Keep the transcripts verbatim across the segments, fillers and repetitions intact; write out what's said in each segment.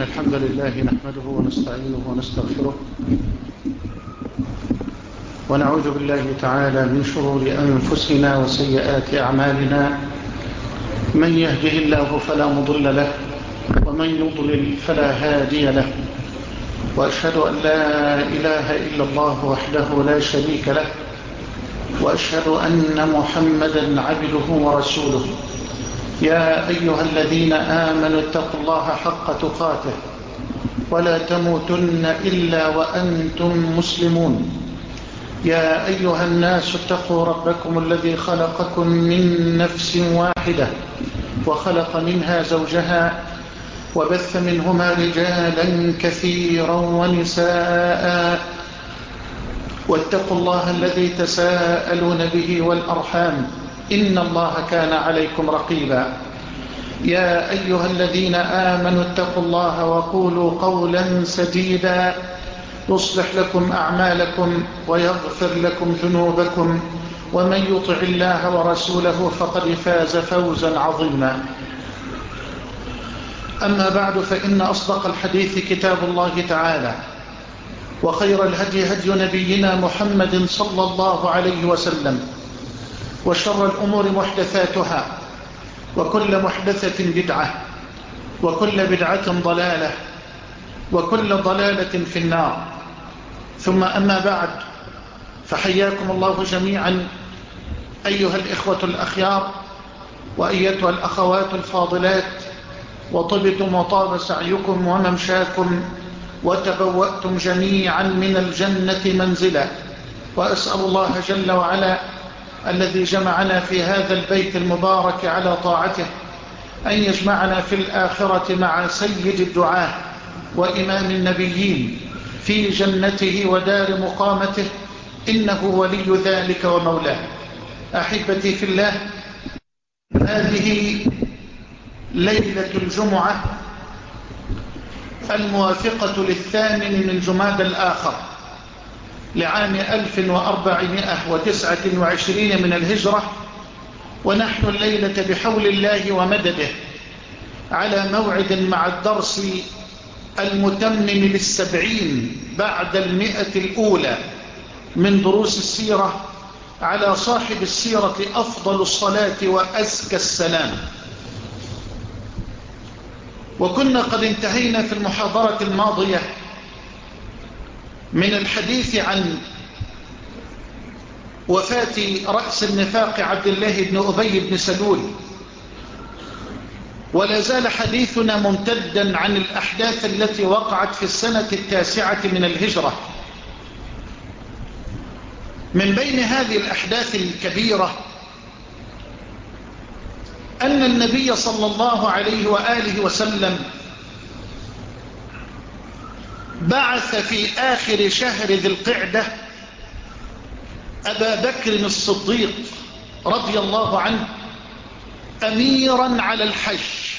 إن الحمد لله نحمده ونستعينه ونستغفره ونعوذ بالله تعالى من شرور أنفسنا وسيئات أعمالنا. من يهده الله فلا مضل له ومن يضلل فلا هادي له، وأشهد أن لا إله إلا الله وحده لا شريك له، وأشهد أن محمدا عبده ورسوله. يا أيها الذين آمنوا اتقوا الله حق تقاته ولا تموتن إلا وأنتم مسلمون. يا أيها الناس اتقوا ربكم الذي خلقكم من نفس واحدة وخلق منها زوجها وبث منهما رجالا كثيرا ونساء، واتقوا الله الذي تساءلون به والأرحام إن الله كان عليكم رقيبا. يا أيها الذين آمنوا اتقوا الله وقولوا قولا سديدا يصلح لكم أعمالكم ويغفر لكم ذنوبكم، ومن يطع الله ورسوله فقد فاز فوزا عظيما. أما بعد، فإن أصدق الحديث كتاب الله تعالى، وخير الهدي هدي نبينا محمد صلى الله عليه وسلم، وشر الأمور محدثاتها، وكل محدثة بدعة، وكل بدعة ضلالة، وكل ضلالة في النار. ثم أما بعد، فحياكم الله جميعا أيها الإخوة الأخيار وأيتها الأخوات الفاضلات، وطبتم وطاب سعيكم وممشاكم وتبوأتم جميعا من الجنة منزلا. وأسأل الله جل وعلا الذي جمعنا في هذا البيت المبارك على طاعته أن يجمعنا في الآخرة مع سيد الدعاة وإمام النبيين في جنته ودار مقامته، إنه ولي ذلك ومولاه. أحبتي في الله، هذه ليلة الجمعة الموافقة للثامن من جماد الآخر لعام ألف وأربعمائة وتسعة وعشرين من الهجرة، ونحن الليلة بحول الله ومدده على موعد مع الدرس المتمم للسبعين بعد المئة الأولى من دروس السيرة على صاحب السيرة أفضل الصلاة وأزكى السلام. وكنا قد انتهينا في المحاضرة الماضية من الحديث عن وفاة رأس النفاق عبد الله بن أبي بن سلول، ولا زال حديثنا ممتدا عن الأحداث التي وقعت في السنة التاسعة من الهجرة. من بين هذه الأحداث الكبيرة أن النبي صلى الله عليه وآله وسلم بعث في آخر شهر ذي القعدة أبا بكر الصديق رضي الله عنه أميرا على الحج.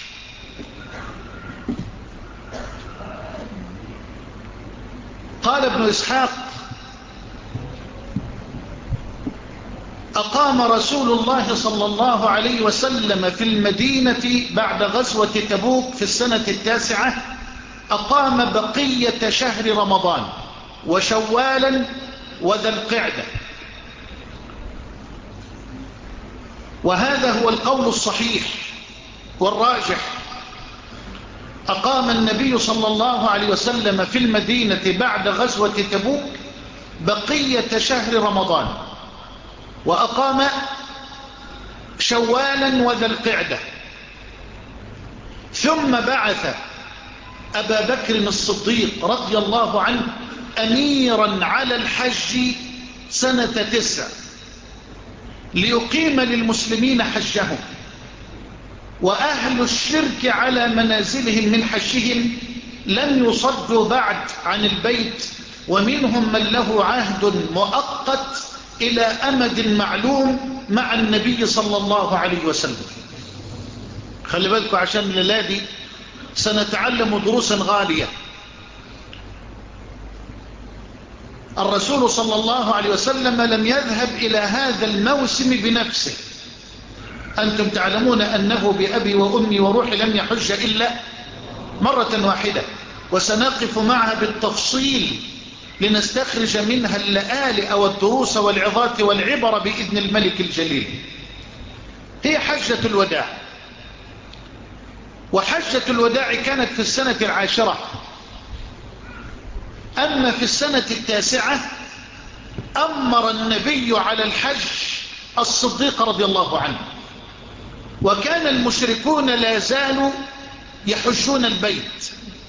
قال ابن إسحاق: أقام رسول الله صلى الله عليه وسلم في المدينة بعد غزوة تبوك في السنة التاسعة، أقام بقية شهر رمضان وشوالا وذا القعدة. وهذا هو القول الصحيح والراجح. أقام النبي صلى الله عليه وسلم في المدينة بعد غزوة تبوك بقية شهر رمضان، وأقام شوالا وذا القعدة، ثم بعث أبا بكر الصديق رضي الله عنه أميرا على الحج سنة تسع ليقيم للمسلمين حجهم، وأهل الشرك على منازلهم من حجهم لم يصدوا بعد عن البيت، ومنهم من له عهد مؤقت إلى أمد معلوم مع النبي صلى الله عليه وسلم. خلي بالكم عشان الليلة دي سنتعلم دروسا غالية. الرسول صلى الله عليه وسلم لم يذهب إلى هذا الموسم بنفسه. أنتم تعلمون أنه بأبي وأمي وروحي لم يحج إلا مرة واحدة، وسنقف معها بالتفصيل لنستخرج منها اللآلئ والدروس والعظات والعبر بإذن الملك الجليل. هي حجة الوداع، وحجة الوداع كانت في السنة العاشرة. أما في السنة التاسعة أمر النبي على الحج الصديق رضي الله عنه، وكان المشركون لا زالوا يحجون البيت.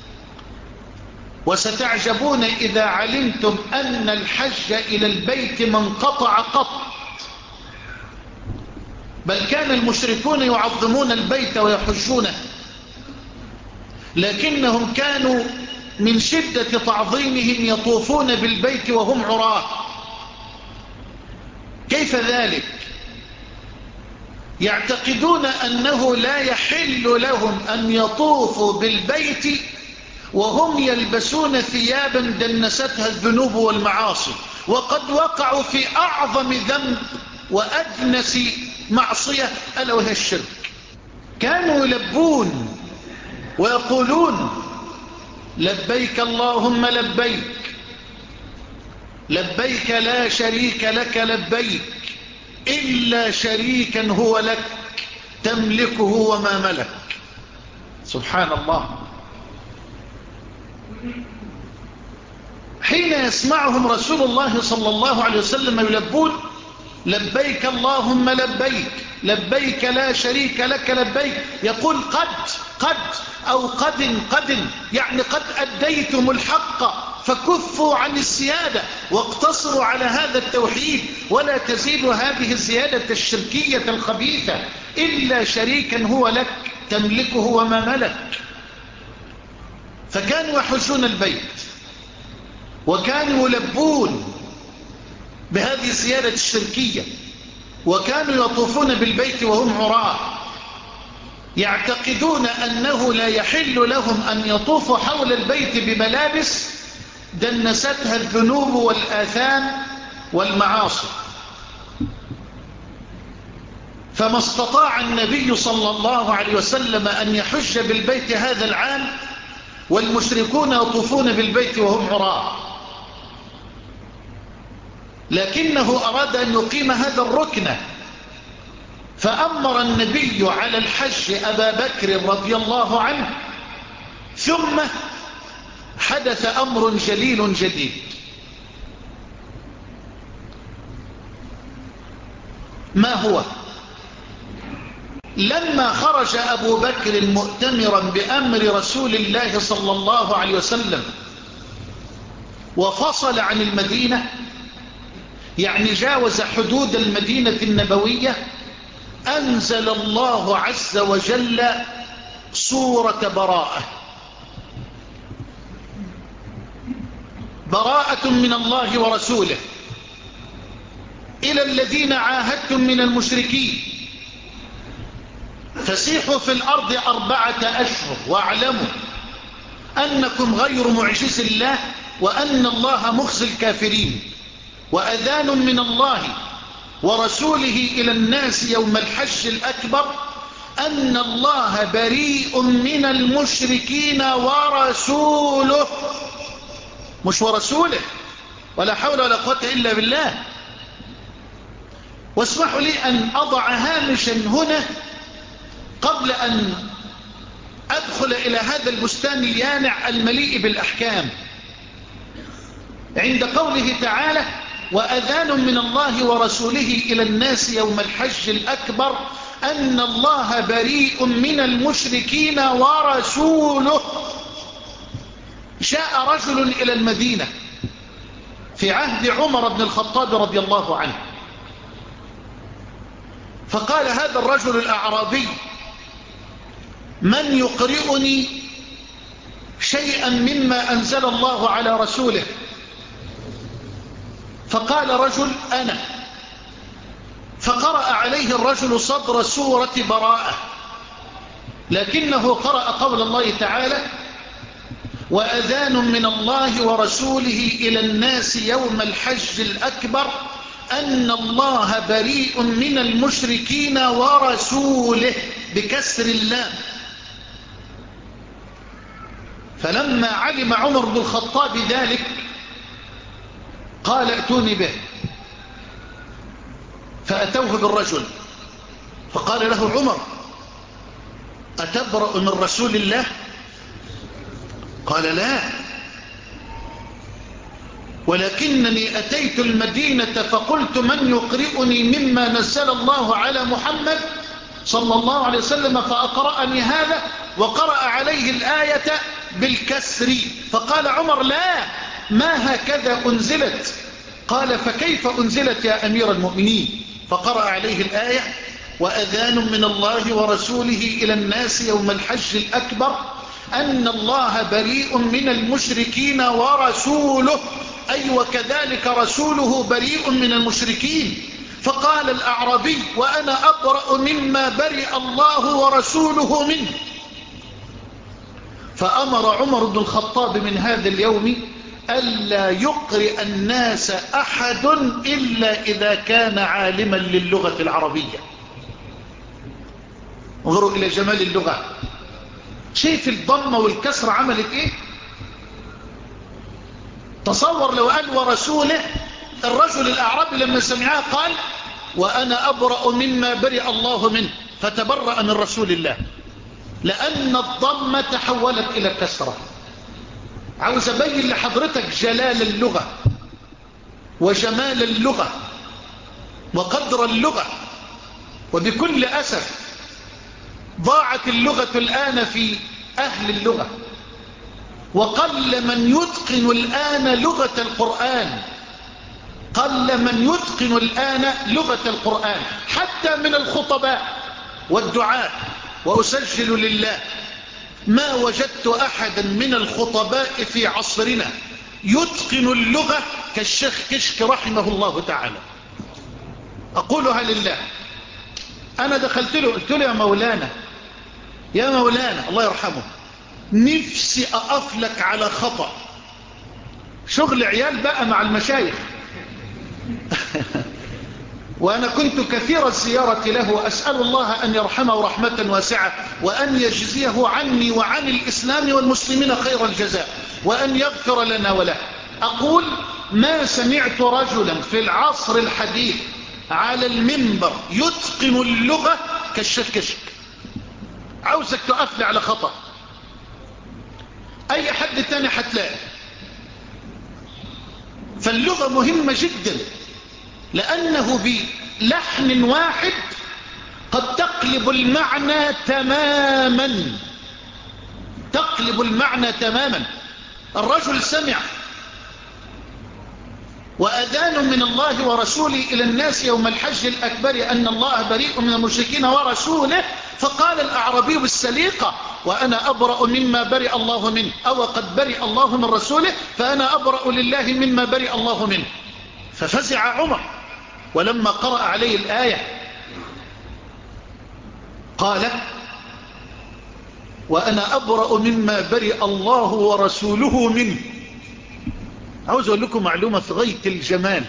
وستعجبون إذا علمتم أن الحج إلى البيت ما انقطع قط، بل كان المشركون يعظمون البيت ويحجونه، لكنهم كانوا من شدة تعظيمهم يطوفون بالبيت وهم عراه. كيف ذلك؟ يعتقدون أنه لا يحل لهم أن يطوفوا بالبيت وهم يلبسون ثيابا دنستها الذنوب والمعاصي، وقد وقعوا في أعظم ذنب وأدنس معصية ألا وهي الشرك. كانوا يلبون ويقولون لبيك اللهم لبيك، لبيك لا شريك لك لبيك، إلا شريكا هو لك تملكه وما ملك. سبحان الله. حين يسمعهم رسول الله صلى الله عليه وسلم يلبون لبيك اللهم لبيك، لبيك لا شريك لك لبيك، يقول قد قد أو قد قد، يعني قد أديتم الحق فكفوا عن الزيادة واقتصروا على هذا التوحيد، ولا تزيدوا هذه الزيادة الشركية الخبيثة، إلا شريكا هو لك تملكه وما ملك. فكانوا يحجون البيت وكانوا يلبون بهذه الزيادة الشركية، وكانوا يطوفون بالبيت وهم عراة، يعتقدون أنه لا يحل لهم أن يطوفوا حول البيت بملابس دنستها الذنوب والآثام والمعاصي. فما استطاع النبي صلى الله عليه وسلم أن يحج بالبيت هذا العام والمشركون يطوفون بالبيت وهم عراة، لكنه أراد أن يقيم هذا الركن، فأمر النبي على الحج أبا بكر رضي الله عنه. ثم حدث أمر جليل جديد. ما هو؟ لما خرج أبو بكر مؤتمرا بأمر رسول الله صلى الله عليه وسلم وفصل عن المدينة، يعني جاوز حدود المدينة النبوية، أنزل الله عز وجل سورة براءة. براءة من الله ورسوله إلى الذين عاهدتم من المشركين فسيحوا في الأرض أربعة أشهر واعلموا أنكم غير معجز الله وأن الله مخزي الكافرين، وأذان من الله ورسوله إلى الناس يوم الحج الأكبر أن الله بريء من المشركين ورسوله، مش ورسوله، ولا حول ولا قوة إلا بالله. واسمحوا لي أن أضع هامشا هنا قبل أن أدخل إلى هذا البستان اليانع المليء بالأحكام. عند قوله تعالى وأذان من الله ورسوله إلى الناس يوم الحج الأكبر أن الله بريء من المشركين ورسوله. جاء رجل إلى المدينة في عهد عمر بن الخطاب رضي الله عنه، فقال هذا الرجل الأعرابي من يقرئني شيئا مما أنزل الله على رسوله؟ فقال رجل أنا، فقرأ عليه الرجل صدر سورة براءة، لكنه قرأ قول الله تعالى وأذان من الله ورسوله إلى الناس يوم الحج الأكبر أن الله بريء من فلما علم عمر بن الخطاب ذلك قال ائتوني به، فأتوه بالرجل فقال له عمر أتبرأ من رسول الله؟ قال لا، ولكنني أتيت المدينة فقلت من يقرئني مما نزل الله على محمد صلى الله عليه وسلم، فأقرأني هذا وقرأ عليه الآية بالكسر. فقال عمر لا، ما هكذا أنزلت. قال فكيف أنزلت يا أمير المؤمنين؟ فقرأ عليه الآية وأذان من الله ورسوله إلى الناس يوم الحج الأكبر أن الله بريء من المشركين ورسوله، أي وكذلك رسوله بريء من المشركين. فقال الأعرابي وأنا أبرأ مما برئ الله ورسوله منه. فأمر عمر بن الخطاب من هذا اليوم ألا يقرئ الناس أحد إلا إذا كان عالما للغة العربية. انظروا إلى جمال اللغة، شايف الضمة والكسر عملت إيه؟ تصور لو قال ورسوله، الرجل الأعرابي لما سمعها قال وأنا أبرأ مما برئ الله منه، فتبرأ من رسول الله، لأن الضمة تحولت إلى كسرة. عاوز أبين لحضرتك جلال اللغة وجمال اللغة وقدر اللغة. وبكل أسف ضاعت اللغة الآن في أهل اللغة، وقل من يتقن الآن لغة القرآن، قل من يتقن الآن لغة القرآن حتى من الخطباء والدعاء. وأسجل لله ما وجدت أحدا من الخطباء في عصرنا يتقن اللغة كالشيخ كشك رحمه الله تعالى. أقولها لله. أنا دخلت له قلت له يا مولانا يا مولانا الله يرحمه، نفسي أقفلك على خطأ، شغل عيال بقى مع المشايخ. وأنا كنت كثير الزيارة له، أسأل الله أن يرحمه رحمة واسعة، وأن يجزيه عني وعن الإسلام والمسلمين خير الجزاء، وأن يغفر لنا وله. أقول ما سمعت رجلا في العصر الحديث على المنبر يتقن اللغة كالشيخ كشك. عاوزك تقفل على خطأ، أي حد تاني هتلاقي. فاللغة مهمة جدا، لأنه بلحن واحد قد تقلب المعنى تماما، تقلب المعنى تماما. الرجل سمع وأذان من الله ورسوله إلى الناس يوم الحج الأكبر أن الله بريء من المشركين ورسوله، فقال الأعرابي بالسليقة وأنا أبرأ مما برئ الله منه، أو قد برئ الله من رسوله فأنا أبرأ لله مما برئ الله منه. ففزع عمر، ولما قرأ عليه الآية قال وأنا أبرأ مما برئ الله ورسوله منه. عاوز أقول لكم معلومة في غاية الجمال،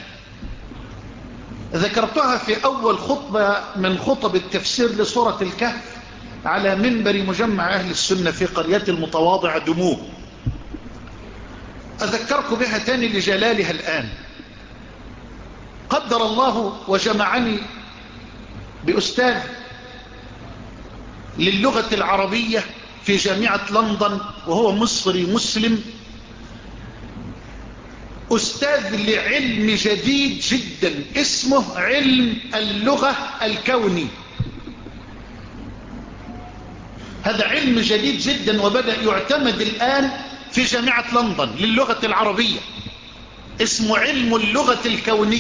ذكرتها في أول خطبة من خطب التفسير لسورة الكهف على منبر مجمع أهل السنة في قرية المتواضعة دموه. أذكركم بها تاني لجلالها الآن. قدر الله وجمعني بأستاذ للغة العربية في جامعة لندن، وهو مصري مسلم، أستاذ لعلم جديد جدا اسمه علم اللغة الكوني. هذا علم جديد جدا وبدأ يعتمد الآن في جامعة لندن للغة العربية، اسمه علم اللغة الكوني.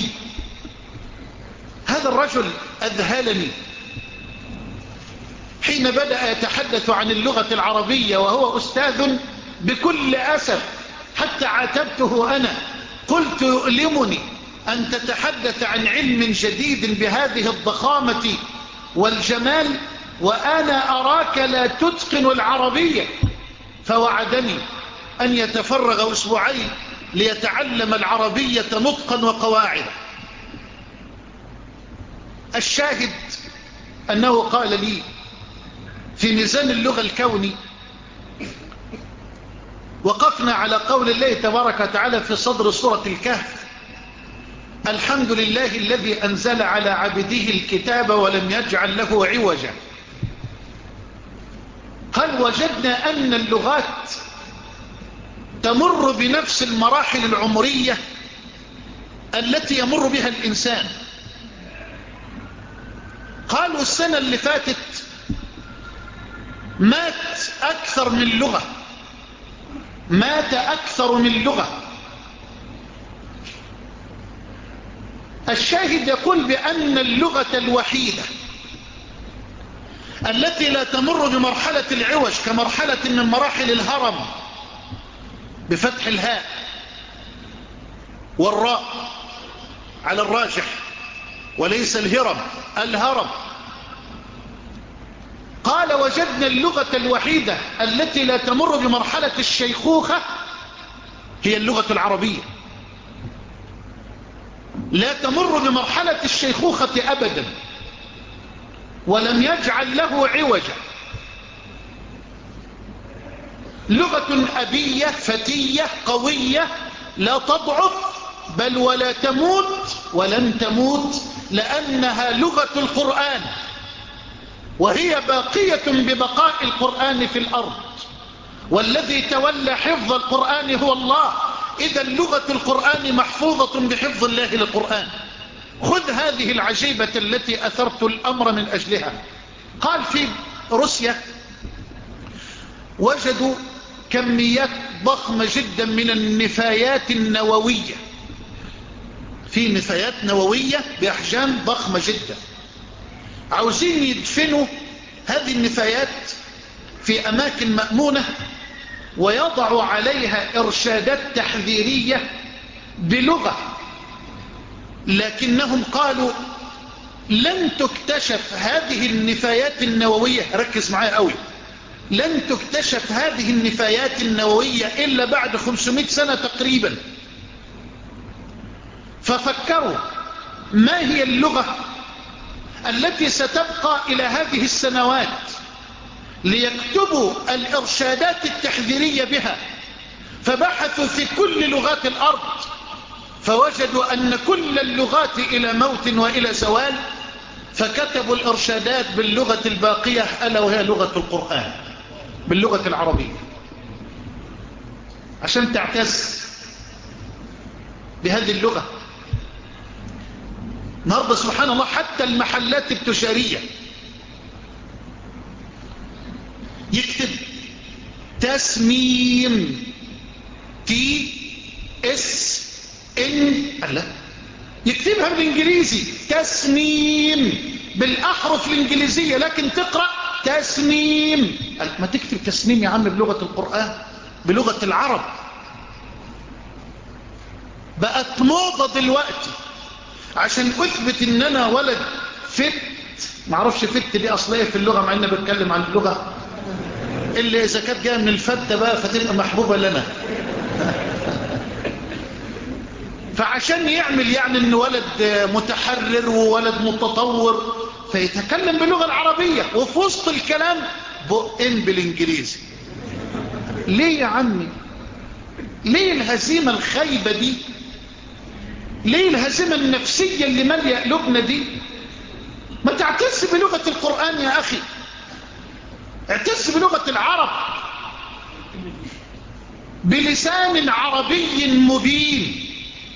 هذا الرجل أذهلني حين بدأ يتحدث عن اللغة العربية وهو أستاذ. بكل أسف حتى عاتبته أنا، قلت يؤلمني أن تتحدث عن علم جديد بهذه الضخامة والجمال وأنا أراك لا تتقن العربية. فوعدني أن يتفرغ أسبوعين ليتعلم العربية نطقا وقواعد. الشاهد أنه قال لي في ميزان اللغة الكوني وقفنا على قول الله تبارك وتعالى في صدر سورة الكهف: الحمد لله الذي أنزل على عبده الكتاب ولم يجعل له عوجا. هل وجدنا أن اللغات تمر بنفس المراحل العمرية التي يمر بها الإنسان؟ قالوا السنة اللي فاتت مات أكثر من لغة، مات أكثر من لغة. الشاهد يقول بأن اللغة الوحيدة التي لا تمر بمرحلة العوج كمرحلة من مراحل الهرم بفتح الهاء والراء على الراجح وليس الهرم، الهرم. قال وجدنا اللغة الوحيدة التي لا تمر بمرحلة الشيخوخة هي اللغة العربية، لا تمر بمرحلة الشيخوخة أبدا، ولم يجعل له عوجا. لغة أبية فتية قوية لا تضعف بل ولا تموت ولن تموت، لأنها لغة القرآن وهي باقية ببقاء القرآن في الأرض، والذي تولى حفظ القرآن هو الله. إذا لغة القرآن محفوظة بحفظ الله للقرآن. خذ هذه العجيبة التي أثرت الأمر من أجلها. قال في روسيا وجدوا كميات ضخمة جدا من النفايات النووية، في نفايات نووية بأحجام ضخمة جدا. عاوزين يدفنوا هذه النفايات في أماكن مأمونة ويضعوا عليها إرشادات تحذيرية بلغة، لكنهم قالوا لن تكتشف هذه النفايات النووية، ركز معايا قوي، لن تكتشف هذه النفايات النووية إلا بعد خمسمائة سنة تقريبا. ففكروا ما هي اللغة التي ستبقى إلى هذه السنوات ليكتبوا الإرشادات التحذيرية بها. فبحثوا في كل لغات الأرض فوجدوا أن كل اللغات إلى موت وإلى زوال، فكتبوا الإرشادات باللغة الباقية ألا وهي لغة القرآن، باللغة العربية، عشان تعتز بهذه اللغة. النهارده سبحان الله حتى المحلات التجارية يكتب تسميم تي اس ان، الله، يكتبها بالانجليزي تسميم بالاحرف الانجليزية، لكن تقرأ تسميم. ما تكتب تسميم يا عم بلغة القرآن، بلغة العرب. بقت موضة دلوقتي عشان اثبت ان انا ولد فت، معرفش فت دي اصلية في اللغة مع اني بتكلم عن اللغة، اللي اذا كانت جايه من الفتة بقى فتبقى محبوبة لنا. فعشان يعمل يعني انه ولد متحرر وولد متطور فيتكلم باللغة العربية، وفي وسط الكلام بقين بالانجليزي. ليه يا عمي؟ ليه الهزيمة الخايبة دي؟ ليه الهزيمة النفسية اللي مالية قلوبنا دي؟ ما تعتز بلغة القرآن يا أخي، اعتز بلغة العرب بلسان عربي مبين.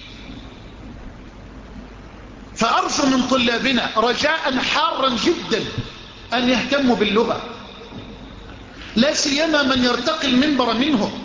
فأرجو من طلابنا رجاء حارا جدا أن يهتموا باللغة، لا سيما من يرتقي المنبر منهم.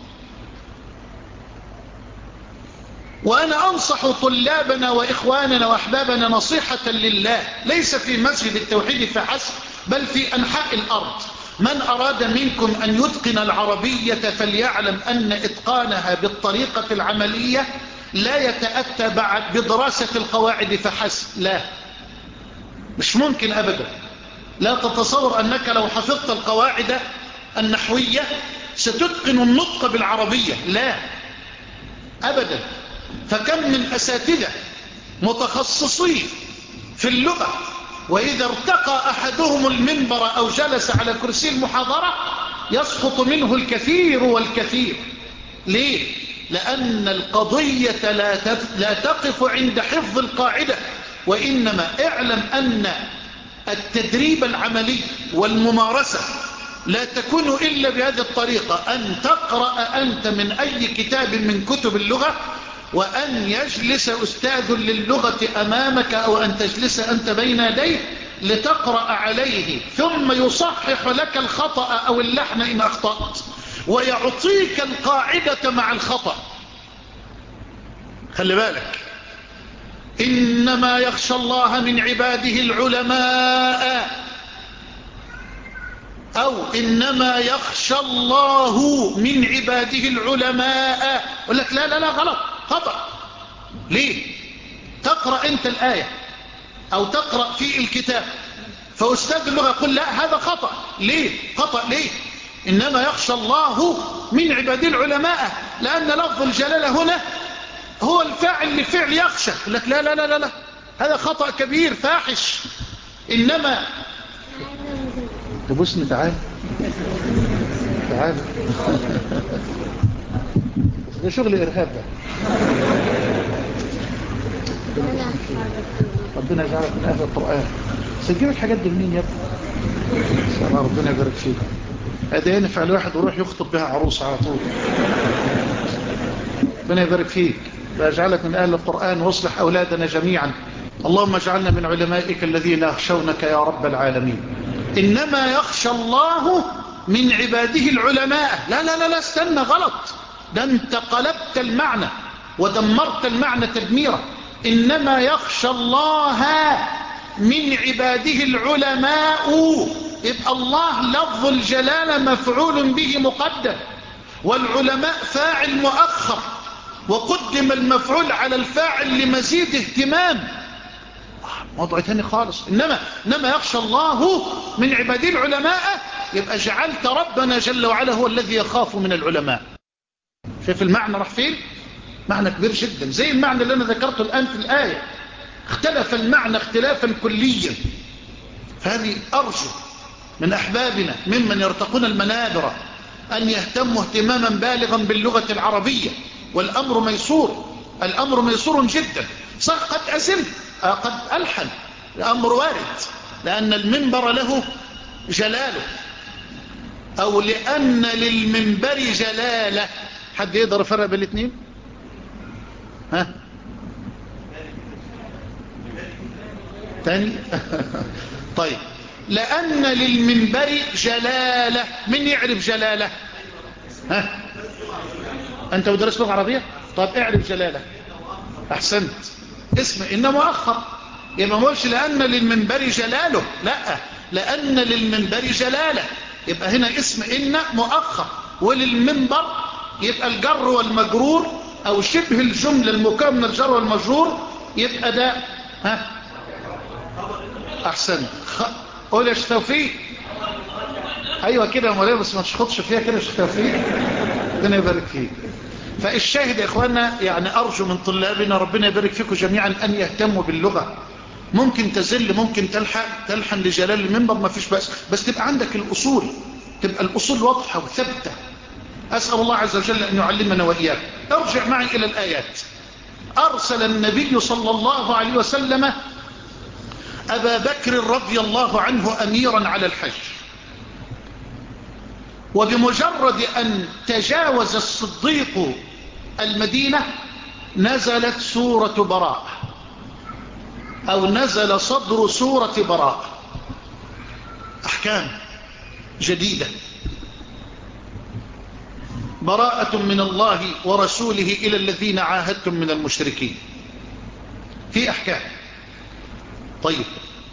وأنا أنصح طلابنا وإخواننا وأحبابنا نصيحة لله، ليس في مسجد التوحيد فحسب بل في أنحاء الأرض. من أراد منكم أن يتقن العربية فليعلم أن إتقانها بالطريقة العملية لا يتأتى بعد بدراسة القواعد فحسب، لا، مش ممكن أبدا. لا تتصور أنك لو حفظت القواعد النحوية ستتقن النطق بالعربية، لا أبدا. فكم من أساتذة متخصصين في اللغة وإذا ارتقى أحدهم المنبر أو جلس على كرسي المحاضرة يسقط منه الكثير والكثير. ليه؟ لأن القضية لا لا تقف عند حفظ القاعدة، وإنما اعلم أن التدريب العملي والممارسة لا تكون إلا بهذه الطريقة، أن تقرأ أنت من أي كتاب من كتب اللغة، وأن يجلس أستاذ للغة أمامك، أو أن تجلس أنت بين يديه لتقرأ عليه، ثم يصحح لك الخطأ أو اللحن إن أخطأت، ويعطيك القاعدة مع الخطأ. خلي بالك، إنما يخشى الله من عباده العلماء، أو إنما يخشى الله من عباده العلماء. يقول لك لا لا لا غلط، خطأ. ليه؟ تقرأ أنت الآية أو تقرأ في الكتاب، فأستاذ اللغة يقول لا هذا خطأ. ليه؟ خطأ ليه؟ إنما يخشى الله من عباده العلماء، لأن لفظ الجلالة هنا هو الفاعل لفعل يخشى. يقول لك لا لا لا لا هذا خطأ كبير فاحش. إنما تبوسني، تعال تعال ده شغل إرهاب ده. ربنا يجعلك من أهل القرآن. سجلك حاجات دي منين يا ابني؟ ربنا يبارك فيك. هذا ينفع الواحد ويروح يخطب بها عروس على طول. ربنا يبارك فيك ويجعلك من أهل القرآن واصلح أولادنا جميعا. اللهم اجعلنا من علمائك الذين يخشونك يا رب العالمين. إنما يخشى الله من عباده العلماء. لا لا لا لا استنى، غلط، ده انت قلبت المعنى ودمرت المعنى تدميرا. إنما يخشى الله من عباده العلماء، يبقى الله لفظ الجلالة مفعول به مقدم، والعلماء فاعل مؤخر، وقدم المفعول على الفاعل لمزيد اهتمام. موضوع تاني خالص. إنما, إنما يخشى الله من عباده العلماء، يبقى جعلت ربنا جل وعلا هو الذي يخاف من العلماء. شايف المعنى راح فين؟ معنى كبير جدا، زي المعنى اللي أنا ذكرته الآن في الآية. اختلف المعنى اختلافا كليا. فهذه أرجو من أحبابنا ممن يرتقون المنابر أن يهتموا اهتماما بالغا باللغة العربية، والأمر ميسور، الأمر ميسور جدا. صح قد أزل قد ألحن، الأمر وارد، لأن المنبر له جلاله، أو لأن للمنبر جلالة. حد يقدر يفرق بين الاثنين؟ ها تاني طيب، لأن للمنبر جلالة. من يعرف جلالة؟ ها أنت مدرس لغة عربية؟ طب اعرف جلالة. أحسنت. اسم إنه مؤخر، يبقى ما قلش لأن للمنبر جلاله، لا، لأن للمنبر جلالة، يبقى هنا اسم إن مؤخر، وللمنبر يبقى الجر والمجرور أو شبه الجملة المكون من الجر والمجرور، يبقى ده ها أحسن. خ... قول يا شيخ توفيق. أيوة كده يا مولانا، بس ما تشخطش فيها كده يا شيخ توفيق، ربنا يبارك فيك. فالشاهد يا إخواننا، يعني أرجو من طلابنا ربنا يبارك فيكم جميعا أن يهتموا باللغة. ممكن تزل، ممكن تلحق تلحن لجلال المنبر، ما فيش بأس، بس تبقى عندك الأصول، تبقى الأصول واضحة وثابتة. أسأل الله عز وجل أن يعلمنا وإياك. ارجع معي إلى الآيات. أرسل النبي صلى الله عليه وسلم أبا بكر رضي الله عنه أميرا على الحج، وبمجرد أن تجاوز الصديق المدينة نزلت سورة براء، أو نزل صدر سورة براء، أحكام جديدة. براءة من الله ورسوله إلى الذين عاهدتم من المشركين، في أحكام. طيب،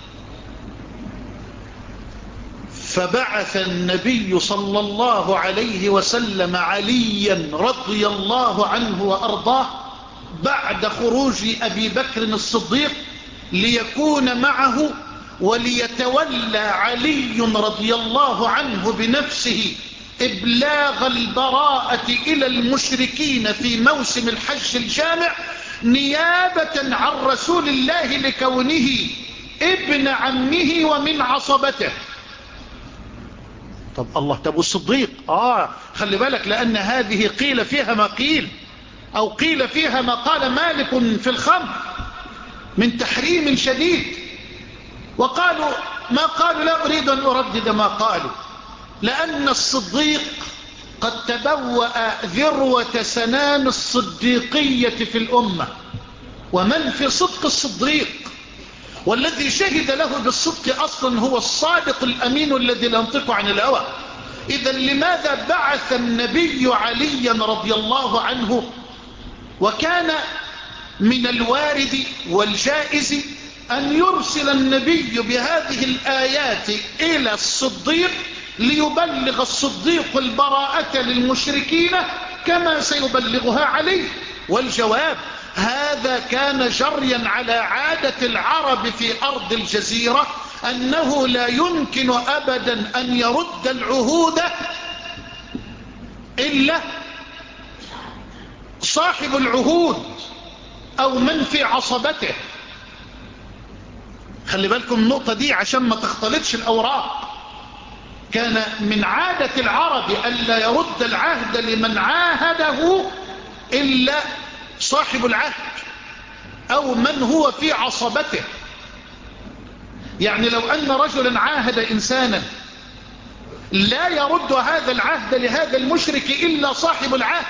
فبعث النبي صلى الله عليه وسلم عليا رضي الله عنه وأرضاه بعد خروج أبي بكر الصديق ليكون معه، وليتولى علي رضي الله عنه بنفسه إبلاغ البراءة إلى المشركين في موسم الحج الجامع، نيابة عن رسول الله لكونه ابن عمه ومن عصبته. طب الله، طب والصديق؟ آه خلي بالك، لأن هذه قيل فيها ما قيل، أو قيل فيها ما قال مالك في الخمر من تحريم شديد، وقالوا ما قالوا لا أريد أن أردد ما قالوا، لأن الصديق قد تبوأ ذروة سنام الصديقية في الأمة، ومن في صدق الصديق، والذي شهد له بالصدق أصلا هو الصادق الأمين الذي لا ينطق عن الهوى. إذا لماذا بعث النبي عليا رضي الله عنه، وكان من الوارد والجائز أن يرسل النبي بهذه الآيات إلى الصديق ليبلغ الصديق البراءة للمشركين كما سيبلغها عليه؟ والجواب هذا كان جريا على عادة العرب في أرض الجزيرة، أنه لا يمكن أبدا أن يرد العهود إلا صاحب العهود أو من في عصبته. خلي بالكم النقطة دي عشان ما تختلطش الأوراق. كان من عادة العرب ألا يرد العهد لمن عاهده إلا صاحب العهد أو من هو في عصبته. يعني لو أن رجلا عاهد إنسانا لا يرد هذا العهد لهذا المشرك إلا صاحب العهد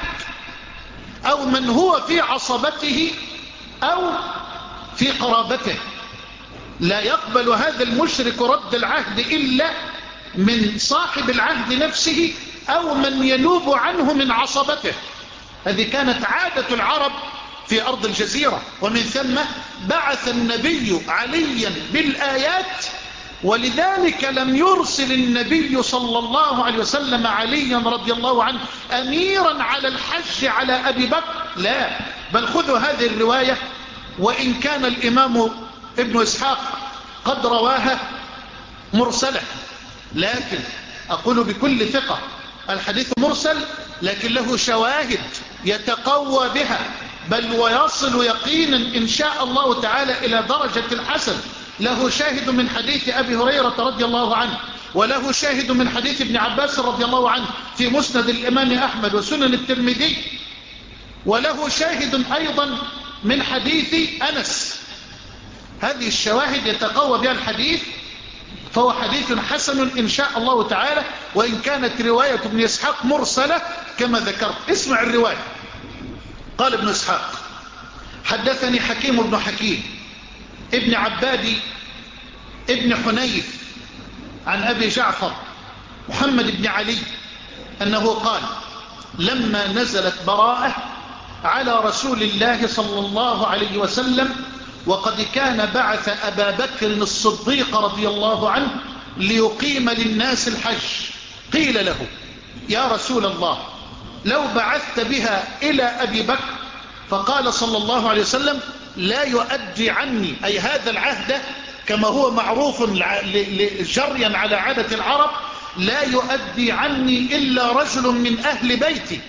أو من هو في عصبته أو في قرابته. لا يقبل هذا المشرك رد العهد إلا من صاحب العهد نفسه أو من ينوب عنه من عصبته. هذه كانت عادة العرب في أرض الجزيرة، ومن ثم بعث النبي عليا بالآيات. ولذلك لم يرسل النبي صلى الله عليه وسلم عليا رضي الله عنه أميرا على الحج على أبي بكر، لا، بل خذوا هذه الرواية، وإن كان الإمام ابن إسحاق قد رواها مرسلة، لكن أقول بكل ثقة الحديث مرسل، لكن له شواهد يتقوى بها، بل ويصل يقينا إن شاء الله تعالى إلى درجة الحسن. له شاهد من حديث أبي هريرة رضي الله عنه، وله شاهد من حديث ابن عباس رضي الله عنه في مسند الإمام أحمد وسنن الترمذي، وله شاهد أيضا من حديث أنس. هذه الشواهد يتقوى بها الحديث، فهو حديث حسن إن شاء الله تعالى، وإن كانت رواية ابن إسحاق مرسلة كما ذكرت. اسمع الرواية. قال ابن إسحاق: حدثني حكيم بن حكيم ابن عباد ابن حنيف عن أبي جعفر محمد بن علي أنه قال: لما نزلت براءة على رسول الله صلى الله عليه وسلم، وقد كان بعث أبا بكر الصديق رضي الله عنه ليقيم للناس الحج، قيل له: يا رسول الله، لو بعثت بها إلى أبي بكر، فقال صلى الله عليه وسلم: لا يؤدي عني، أي هذا العهد كما هو معروف جريا على عادة العرب، لا يؤدي عني إلا رجل من أهل بيتي.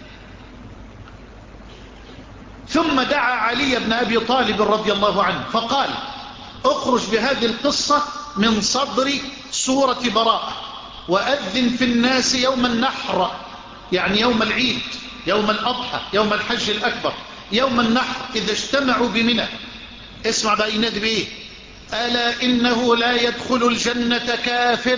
ثم دعا علي بن أبي طالب رضي الله عنه فقال: اخرج بهذه القصة من صدر سورة براءة، وأذن في الناس يوم النحر، يعني يوم العيد، يوم الأضحى، يوم الحج الأكبر، يوم النحر إذا اجتمعوا بمنى. اسمع بقى ينادي بإيه: ألا إنه لا يدخل الجنة كافر.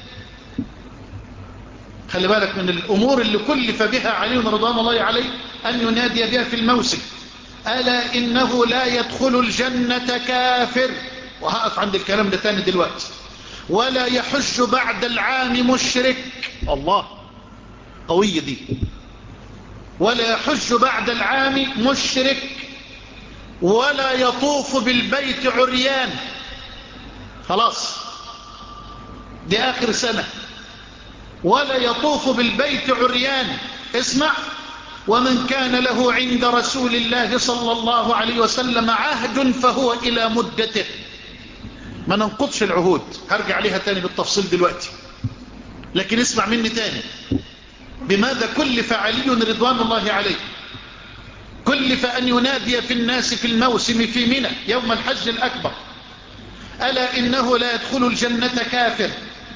خلي بالك من الأمور اللي كلف بها علي رضوان الله عليه أن ينادي بها في الموسم. ألا إنه لا يدخل الجنة كافر، وهقف عند الكلام ده تاني دلوقتي. ولا يحج بعد العام مشرك. الله، قوية دي. ولا يحج بعد العام مشرك، ولا يطوف بالبيت عريان. خلاص، دي آخر سنة. ولا يطوف بالبيت عريان. اسمع: ومن كان له عند رسول الله صلى الله عليه وسلم عهد فهو إلى مدته. ما ننقضش العهود، هرجع عليها تاني بالتفصيل دلوقتي، لكن اسمع مني تاني. بماذا كلف علي رضوان الله عليه؟ كلف أن ينادي في الناس في الموسم في منى يوم الحج الأكبر: ألا إنه لا يدخل الجنة كافر،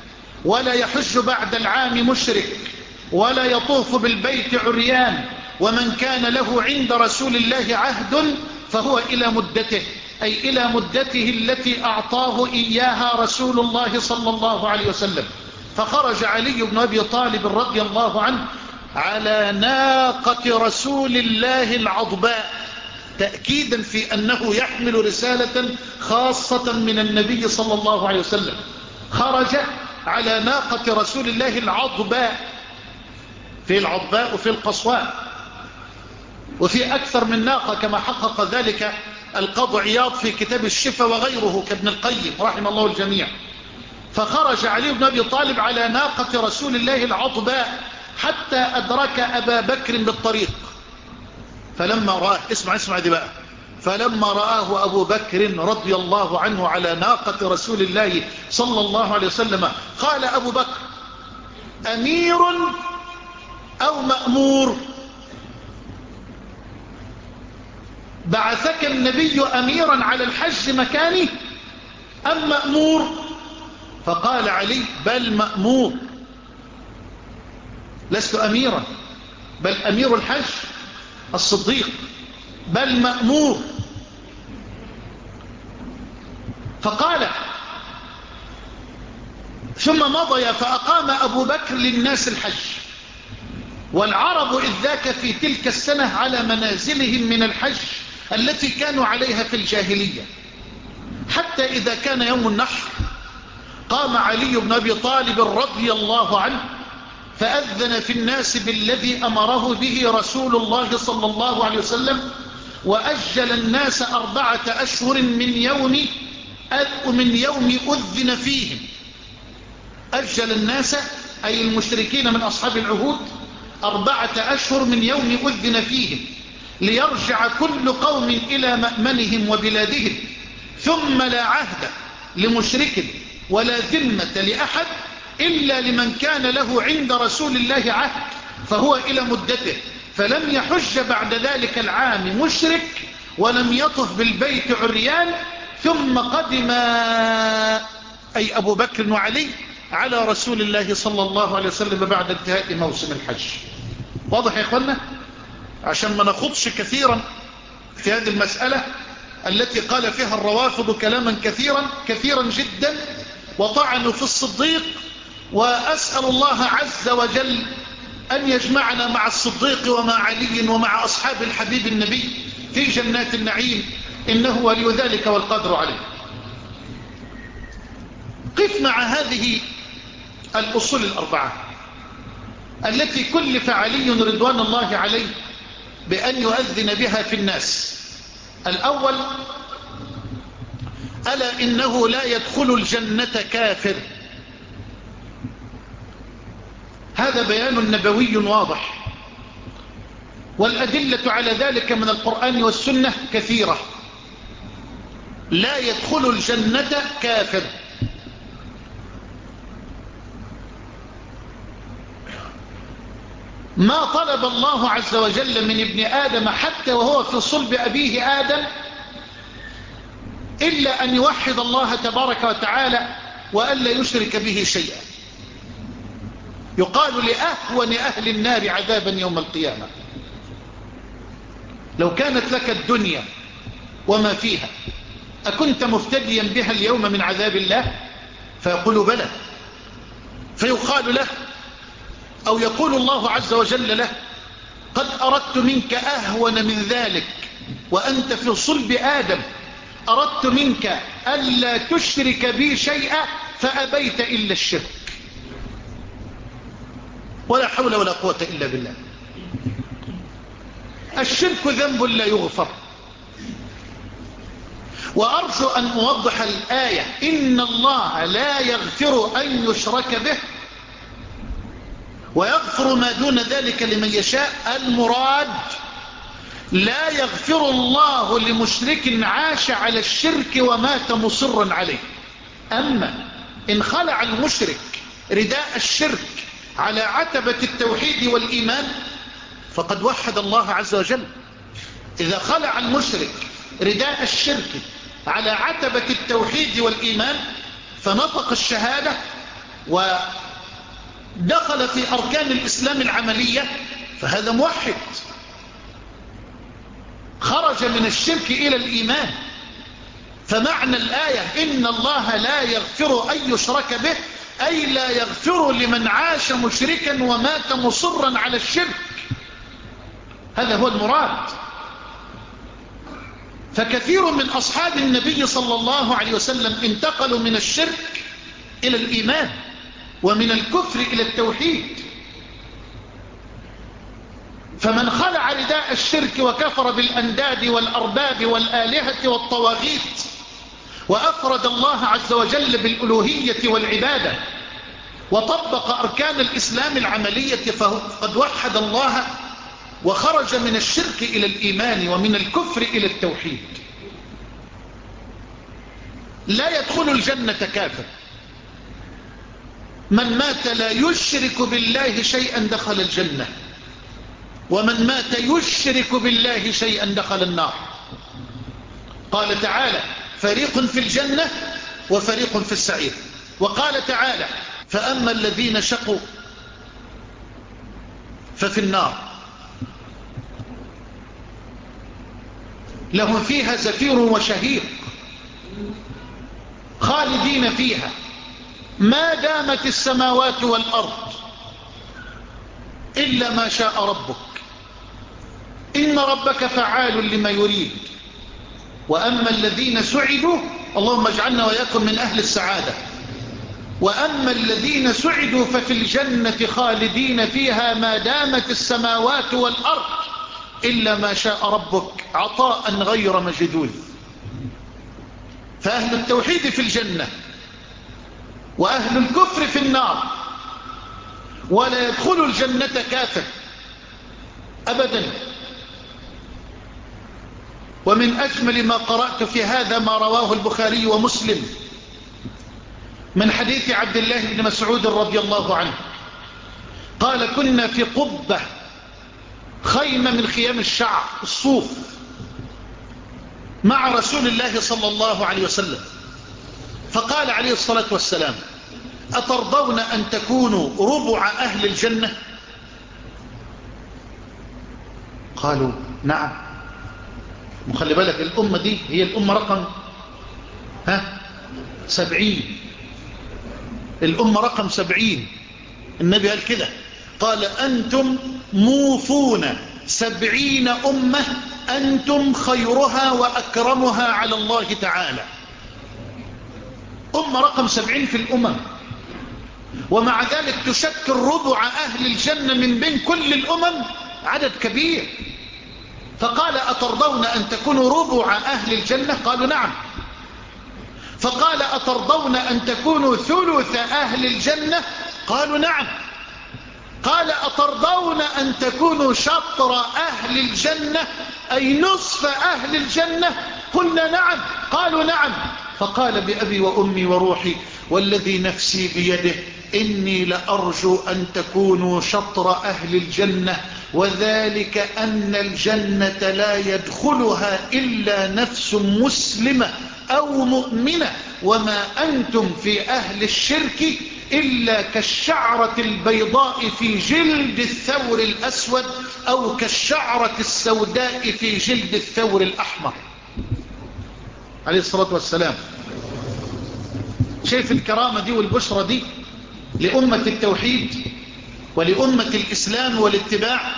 ولا يحج بعد العام مشرك، ولا يطوف بالبيت عريان، ومن كان له عند رسول الله عهد فهو إلى مدته، أي إلى مدته التي أعطاه إياها رسول الله صلى الله عليه وسلم. فخرج علي بن أبي طالب رضي الله عنه على ناقة رسول الله العضباء، تأكيدا في أنه يحمل رسالة خاصة من النبي صلى الله عليه وسلم. خرج على ناقة رسول الله العضباء، في العضباء وفي القصواء وفي أكثر من ناقة كما حقق ذلك القاضي عياض في كتاب الشفا وغيره كابن القيم رحمه الله الجميع. فخرج علي بن أبي طالب على ناقة رسول الله العضباء حتى أدرك أبا بكر بالطريق، فلما رآه، اسمع اسمع دي بقى، فلما رآه أبو بكر رضي الله عنه على ناقة رسول الله صلى الله عليه وسلم قال أبو بكر: أمير أو مأمور؟ بعثك النبي أميرا على الحج مكاني أم مأمور؟ فقال علي: بل مأمور، لست أميرا، بل أمير الحج الصديق، بل مأمور. فقال ثم مضي فأقام أبو بكر للناس الحج، والعرب إذ ذاك في تلك السنة على منازلهم من الحج التي كانوا عليها في الجاهلية، حتى إذا كان يوم النحر قام علي بن أبي طالب رضي الله عنه فأذن في الناس بالذي أمره به رسول الله صلى الله عليه وسلم، وأجل الناس أربعة أشهر من يوم من يوم أذن فيهم. أجل الناس أي المشركين من أصحاب العهود أربعة أشهر من يوم أذن فيهم، ليرجع كل قوم إلى مأمنهم وبلادهم، ثم لا عهد لمشرك ولا ذمة لأحد إلا لمن كان له عند رسول الله عهد فهو إلى مدته، فلم يحج بعد ذلك العام مشرك ولم يطف بالبيت عريان. ثم قدم أي أبو بكر وعلي على رسول الله صلى الله عليه وسلم بعد انتهاء موسم الحج. واضح يا إخوانا؟ عشان ما نخوضش كثيرا في هذه المسألة التي قال فيها الروافض كلاما كثيرا كثيرا جدا وطعنوا في الصديق، وأسأل الله عز وجل أن يجمعنا مع الصديق ومع علي ومع أصحاب الحبيب النبي في جنات النعيم، إنه ولي ذلك والقدر عليه. قف مع هذه الأصول الأربعة التي كلف علي رضوان الله عليه بأن يؤذن بها في الناس. الأول: ألا إنه لا يدخل الجنة كافر. هذا بيان نبوي واضح، والأدلة على ذلك من القرآن والسنة كثيرة. لا يدخل الجنة كافر. ما طلب الله عز وجل من ابن آدم حتى وهو في صلب أبيه آدم إلا أن يوحد الله تبارك وتعالى وأن لا يشرك به شيئا. يقال لأهون أهل النار عذابا يوم القيامة: لو كانت لك الدنيا وما فيها أكنت مفتديا بها اليوم من عذاب الله؟ فيقول: بلى. فيقال له أو يقول الله عز وجل له: قد أردت منك أهون من ذلك وأنت في صلب آدم، أردت منك ألا تشرك بي شيئا فأبيت إلا الشرك. ولا حول ولا قوة إلا بالله. الشرك ذنب لا يغفر. وأرجو أن أوضح الآية: إن الله لا يغفر أن يشرك به ويغفر ما دون ذلك لمن يشاء. المراد: لا يغفر الله لمشرك عاش على الشرك ومات مصرا عليه. أما إن خلع المشرك رداء الشرك على عتبة التوحيد والإيمان فقد وحد الله عز وجل. إذا خلع المشرك رداء الشرك على عتبة التوحيد والإيمان فنطق الشهادة ودخل في أركان الإسلام العملية فهذا موحد، خرج من الشرك إلى الإيمان. فمعنى الآية إن الله لا يغفر أن يشرك به أي لا يغفر لمن عاش مشركا ومات مصرا على الشرك، هذا هو المراد. فكثير من أصحاب النبي صلى الله عليه وسلم انتقلوا من الشرك إلى الإيمان ومن الكفر إلى التوحيد. فمن خلع رداء الشرك وكفر بالأنداد والأرباب والآلهة والطواغيت وأفرد الله عز وجل بالألوهية والعبادة وطبق أركان الإسلام العملية فقد وحد الله وخرج من الشرك إلى الإيمان ومن الكفر إلى التوحيد. لا يدخل الجنة كافر. من مات لا يشرك بالله شيئا دخل الجنة، ومن مات يشرك بالله شيئا دخل النار. قال تعالى فريق في الجنة وفريق في السعير. وقال تعالى فأما الذين شقوا ففي النار لهم فيها زفير وشهيق خالدين فيها ما دامت السماوات والأرض إلا ما شاء ربك إن ربك فعال لما يريد. وأما الذين سعدوا، اللهم اجعلنا وإياكم من أهل السعادة، وأما الذين سعدوا ففي الجنة خالدين فيها ما دامت السماوات والأرض إلا ما شاء ربك عطاء غير مجدود. فأهل التوحيد في الجنة وأهل الكفر في النار، ولا يدخل الجنة كافر أبدا. ومن أجمل ما قرأت في هذا ما رواه البخاري ومسلم من حديث عبد الله بن مسعود رضي الله عنه قال كنا في قبة خيمة من خيام الشعر الصوف مع رسول الله صلى الله عليه وسلم، فقال عليه الصلاة والسلام أترضون أن تكونوا ربع أهل الجنة؟ قالوا نعم. وخلي بالك الأمة دي هي الأمة رقم ها سبعين، الأمة رقم سبعين. النبي قال كده، قال أنتم موفون سبعين أمة أنتم خيرها وأكرمها على الله تعالى. أمة رقم سبعين في الأمم، ومع ذلك تشكل ربع أهل الجنة من بين كل الأمم، عدد كبير. فقال أترضون أن تكونوا ربع أهل الجنة؟ قالوا نعم. فقال أترضون أن تكونوا ثلث أهل الجنة؟ قالوا نعم. قال أترضون أن تكونوا شطر أهل الجنة أي نصف أهل الجنة؟ قلنا نعم. قالوا نعم. فقال بأبي وأمي وروحي والذي نفسي بيده إني لأرجو أن تكونوا شطر أهل الجنة، وذلك أن الجنة لا يدخلها إلا نفس مسلمة أو مؤمنة، وما أنتم في أهل الشرك إلا كالشعرة البيضاء في جلد الثور الأسود أو كالشعرة السوداء في جلد الثور الأحمر عليه الصلاة والسلام. شايف الكرامة دي والبشرة دي لأمة التوحيد ولأمة الإسلام والاتباع؟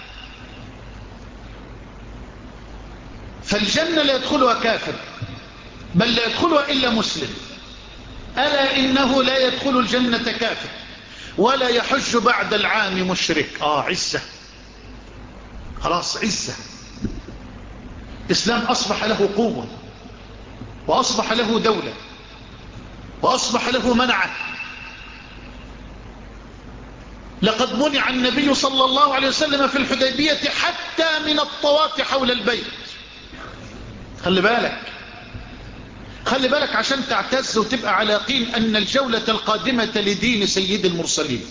فالجنة لا يدخلها كافر، بل لا يدخلها إلا مسلم. ألا إنه لا يدخل الجنة كافر ولا يحج بعد العام مشرك. آه عزة، خلاص عزة. الإسلام أصبح له قوة وأصبح له دولة وأصبح له منعة. لقد منع النبي صلى الله عليه وسلم في الحديبية حتى من الطواف حول البيت. خلي بالك خلي بالك عشان تعتز وتبقى على يقين أن الجولة القادمة لدين سيد المرسلين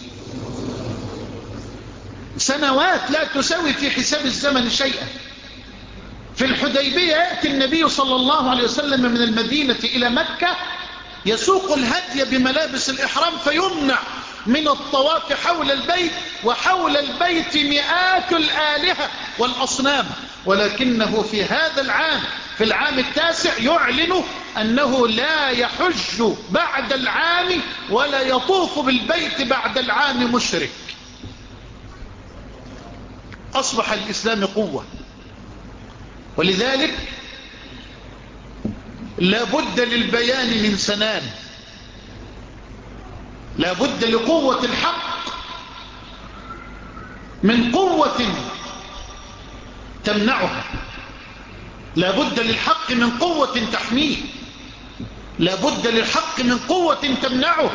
سنوات لا تساوي في حساب الزمن شيئا. في الحديبية يأتي النبي صلى الله عليه وسلم من المدينة إلى مكة يسوق الهدي بملابس الإحرام فيمنع من الطواف حول البيت، وحول البيت مئات الآلهة والأصنام، ولكنه في هذا العام في العام التاسع يعلن أنه لا يحج بعد العام ولا يطوف بالبيت بعد العام مشرك. أصبح الإسلام قوة، ولذلك لا بد للبيان من سنان، لا بد لقوة الحق من قوة تمنعها، لا بد للحق من قوة تحميه، لا بد للحق من قوة تمنعه،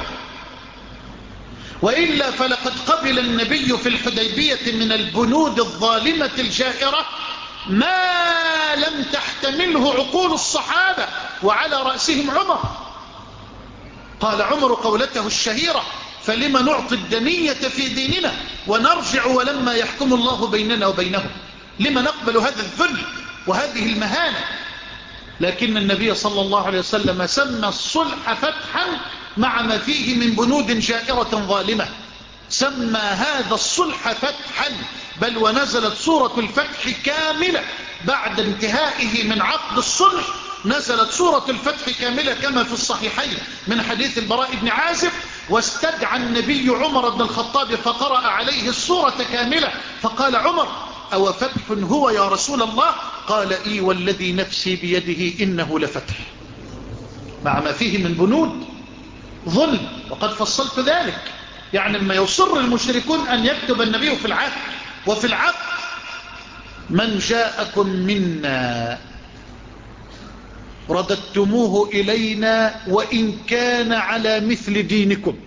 وإلا فلقد قبل النبي في الحديبية من البنود الظالمة الجائرة ما لم تحتمله عقول الصحابة، وعلى رأسهم عمر. قال عمر قولته الشهيرة: فلما نعطي الدنية في ديننا ونرجع ولما يحكم الله بيننا وبينهم؟ لما نقبل هذا الذل وهذه المهانة؟ لكن النبي صلى الله عليه وسلم سمى الصلح فتحا مع ما فيه من بنود جائرة ظالمة، سمى هذا الصلح فتحا، بل ونزلت سورة الفتح كاملة بعد انتهائه من عقد الصلح، نزلت سورة الفتح كاملة كما في الصحيحين من حديث البراء بن عازب: واستدعى النبي عمر بن الخطاب فقرأ عليه السورة كاملة، فقال عمر: أو فتح هو يا رسول الله؟ قال: إي والذي نفسي بيده إنه لفتح، مع ما فيه من بنود ظلم، وقد فصلت ذلك. يعني لما يصر المشركون أن يكتب النبي في العهد وفي العقد: من جاءكم منا رددتموه إلينا وإن كان على مثل دينكم.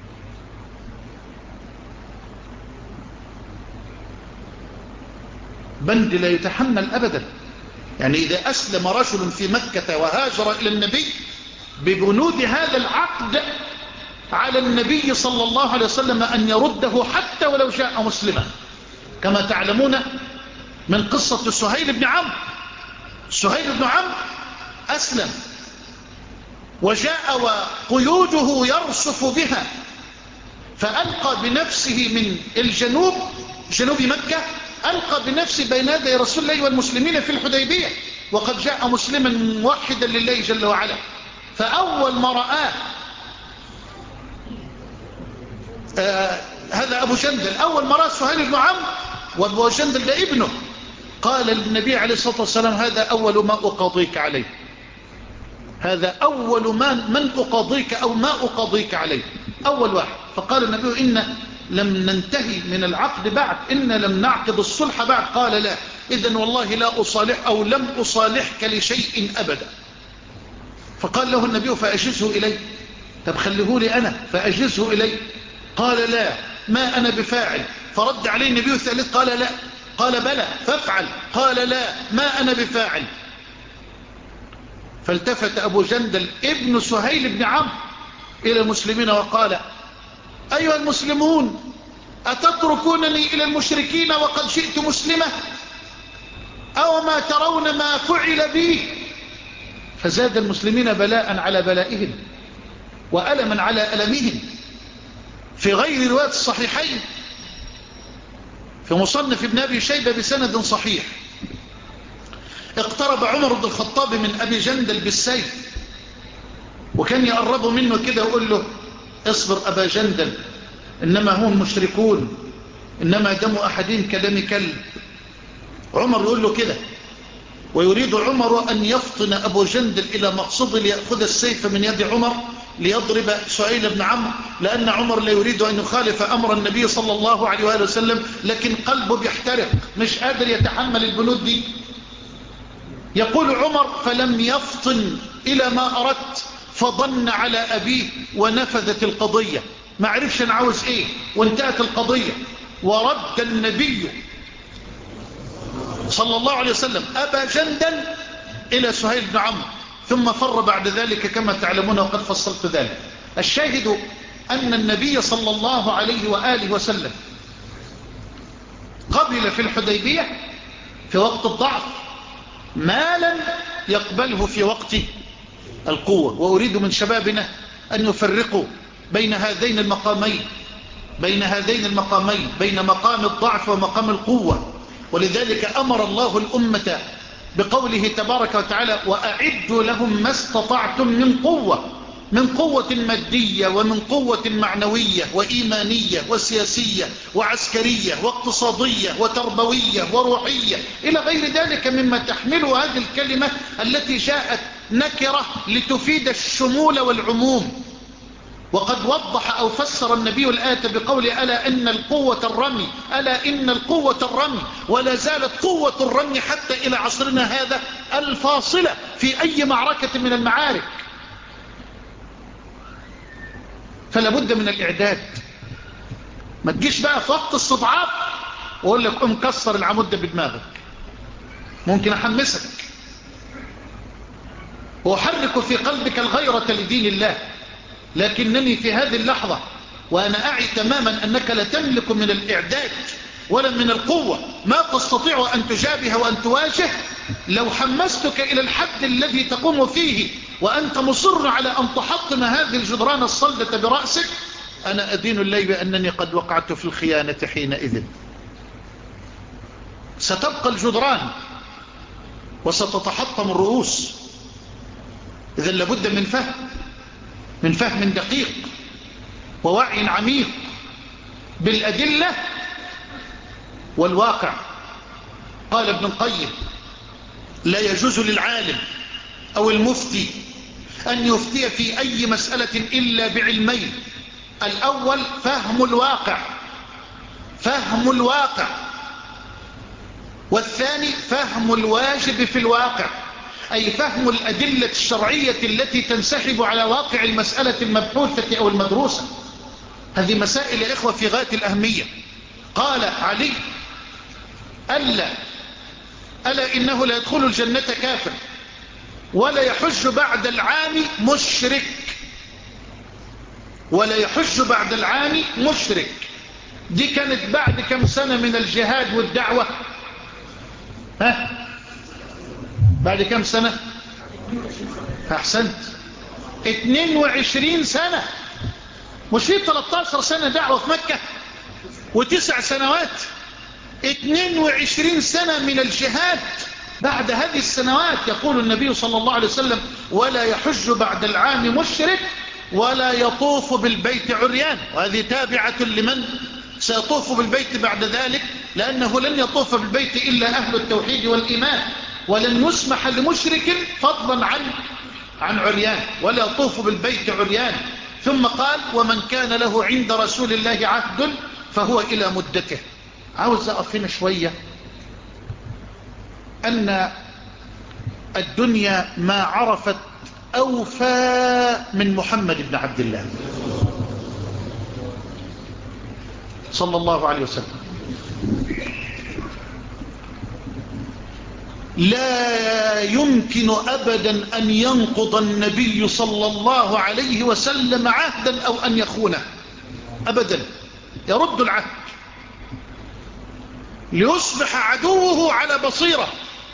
بند لا يتحمل أبدا. يعني إذا أسلم رجل في مكة وهاجر إلى النبي ببنود هذا العقد، على النبي صلى الله عليه وسلم أن يرده حتى ولو جاء مسلما، كما تعلمون من قصة سهيل بن عمرو. سهيل بن عمرو أسلم وجاء وقيوده يرصف بها، فألقى بنفسه من الجنوب، جنوب مكة، ألقى بنفسه بين يدي رسول الله والمسلمين في الحديبية، وقد جاء مسلما موحدا لله جل وعلا. فأول ما رآه آه هذا أبو جندل، أول ما رأى سهيل بن عمرو، وأبو جندل ده ابنه، قال للنبي عليه الصلاة والسلام: هذا أول ما أقاضيك عليه، هذا أول ما من أقاضيك أو ما أقاضيك عليه، أول واحد. فقال النبي: إن لم ننتهي من العقد بعد، إن لم نعقد الصلح بعد. قال: لا، إذن والله لا أصالح أو لم أصالحك لشيء أبدا. فقال له النبي: فأجزه إلي، طب خليه لي أنا فأجزه إلي. قال: لا، ما أنا بفاعل. فرد عليه النبي الثالث قال: لا. قال: بلى فافعل. قال: لا، ما أنا بفاعل. فالتفت أبو جندل ابن سهيل بن عمرو إلى المسلمين وقال: أيها المسلمون، أتتركونني إلى المشركين وقد جئت مسلمة؟ أو ما ترون ما فعل بي؟ فزاد المسلمين بلاء على بلائهم وألما على ألمهم. في غير رواية الصحيحين في مصنف ابن أبي شيبة بسند صحيح، اقترب عمر بن الخطاب من أبي جندل بالسيف، وكان يقرب منه كده ويقول له: اصبر أبا جندل، إنما هم مشركون، إنما دم أحدهم كدم كلب. عمر يقول له كده، ويريد عمر أن يفطن أبو جندل إلى مقصد ليأخذ السيف من يد عمر ليضرب سهيل بن عمرو، لأن عمر لا يريد أن يخالف أمر النبي صلى الله عليه وآله وسلم، لكن قلبه بيحترق، مش قادر يتحمل البنود دي. يقول عمر: فلم يفطن إلى ما أردت، فضن على أبيه ونفذت القضية، ما عرفش أنا عاوز إيه، وانتهت القضية. ورد النبي صلى الله عليه وسلم أبا جندل إلى سهيل بن عمرو، ثم فر بعد ذلك كما تعلمون وقد فصلت ذلك. الشاهد أن النبي صلى الله عليه وآله وسلم قبل في الحديبية في وقت الضعف ما لم يقبله في وقت القوة. وأريد من شبابنا أن يفرقوا بين هذين المقامين بين هذين المقامين بين مقام الضعف ومقام القوة. ولذلك أمر الله الأمة بقوله تبارك وتعالى: وأعدوا لهم ما استطعتم من قوة، من قوة مادية ومن قوة معنوية وإيمانية وسياسية وعسكرية واقتصادية وتربوية وروحية إلى غير ذلك مما تحمل هذه الكلمة التي جاءت نكرة لتفيد الشمول والعموم. وقد وضح أو فسر النبي الآية بقول: ألا إن القوة الرمي ألا إن القوة الرمي ولا زالت قوة الرمي حتى إلى عصرنا هذا الفاصلة في أي معركة من المعارك. فلا بد من الإعداد. ما تجيش بقى في وقت الصدعات وأقول لك قم كسر العمود ده بدماغك، ممكن أحمسك وأحرك في قلبك الغيرة لدين الله، لكنني في هذه اللحظة وأنا أعي تماما أنك لا تملك من الإعداد ولا من القوة ما تستطيع أن تجابه وأن تواجه. لو حمستك إلى الحد الذي تقوم فيه وأنت مصر على أن تحطم هذه الجدران الصلدة برأسك، أنا أدين الله بأنني قد وقعت في الخيانة حينئذ. ستبقى الجدران وستتحطم الرؤوس. إذن لابد من فهم من فهم دقيق ووعي عميق بالأدلة والواقع. قال ابن القيم: لا يجوز للعالم أو المفتي أن يفتي في أي مسألة إلا بعلمين: الأول فهم الواقع فهم الواقع والثاني فهم الواجب في الواقع، أي فهم الأدلة الشرعية التي تنسحب على واقع المسألة المبحوثة أو المدروسة. هذه مسائل يا إخوة في غاية الأهمية. قال علي: ألا ألا إنه لا يدخل الجنة كافر ولا يحج بعد العام مشرك ولا يحج بعد العام مشرك. دي كانت بعد كم سنة من الجهاد والدعوة؟ ها بعد كم سنة؟ أحسنت، اثنين وعشرين سنة. مش في ثلاثة عشر سنة دعوة في مكة وتسع سنوات، اثنين وعشرين سنة من الجهاد. بعد هذه السنوات يقول النبي صلى الله عليه وسلم: ولا يحج بعد العام مشرك ولا يطوف بالبيت عريان. وهذه تابعة لمن سيطوف بالبيت بعد ذلك، لأنه لن يطوف بالبيت إلا أهل التوحيد والإيمان، ولن يسمح لمشرك فضلا عن عن عريان، ولا يطوف بالبيت عريان. ثم قال: ومن كان له عند رسول الله عهد فهو إلى مدته. عاوز أقف هنا شوية. أن الدنيا ما عرفت أوفى من محمد بن عبد الله صلى الله عليه وسلم. لا يمكن أبدا أن ينقض النبي صلى الله عليه وسلم عهدا أو أن يخونه أبدا، يرد العهد ليصبح عدوه على بصيرة.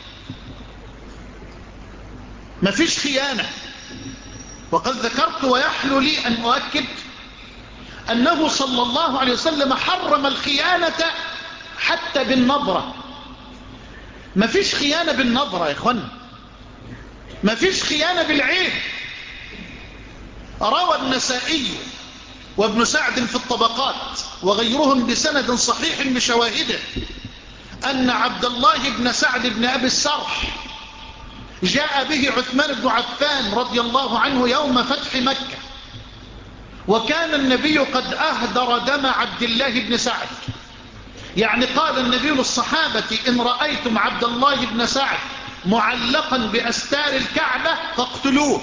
ما فيش خيانة. وقد ذكرت ويحلو لي أن أؤكد أنه صلى الله عليه وسلم حرم الخيانة حتى بالنظرة. ما فيش خيانة بالنظرة يا إخوانا، ما فيش خيانة بالعين. روى النسائي وابن سعد في الطبقات وغيرهم بسند صحيح بشواهده أن عبد الله بن سعد بن أبي السرح جاء به عثمان بن عفان رضي الله عنه يوم فتح مكة، وكان النبي قد أهدر دم عبد الله بن سعد. يعني قال النبي للصحابة: إن رأيتم عبد الله بن سعد معلقا بأستار الكعبة فاقتلوه.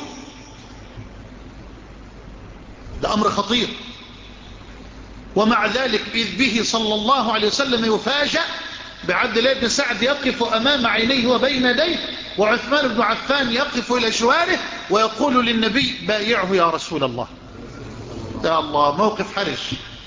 ده أمر خطير. ومع ذلك إذ به صلى الله عليه وسلم يفاجأ بعبد الله بن سعد يقف أمام عينيه وبين يديه، وعثمان بن عفان يقف إلى جواره ويقول للنبي: بايعه يا رسول الله. يا الله، موقف حرج.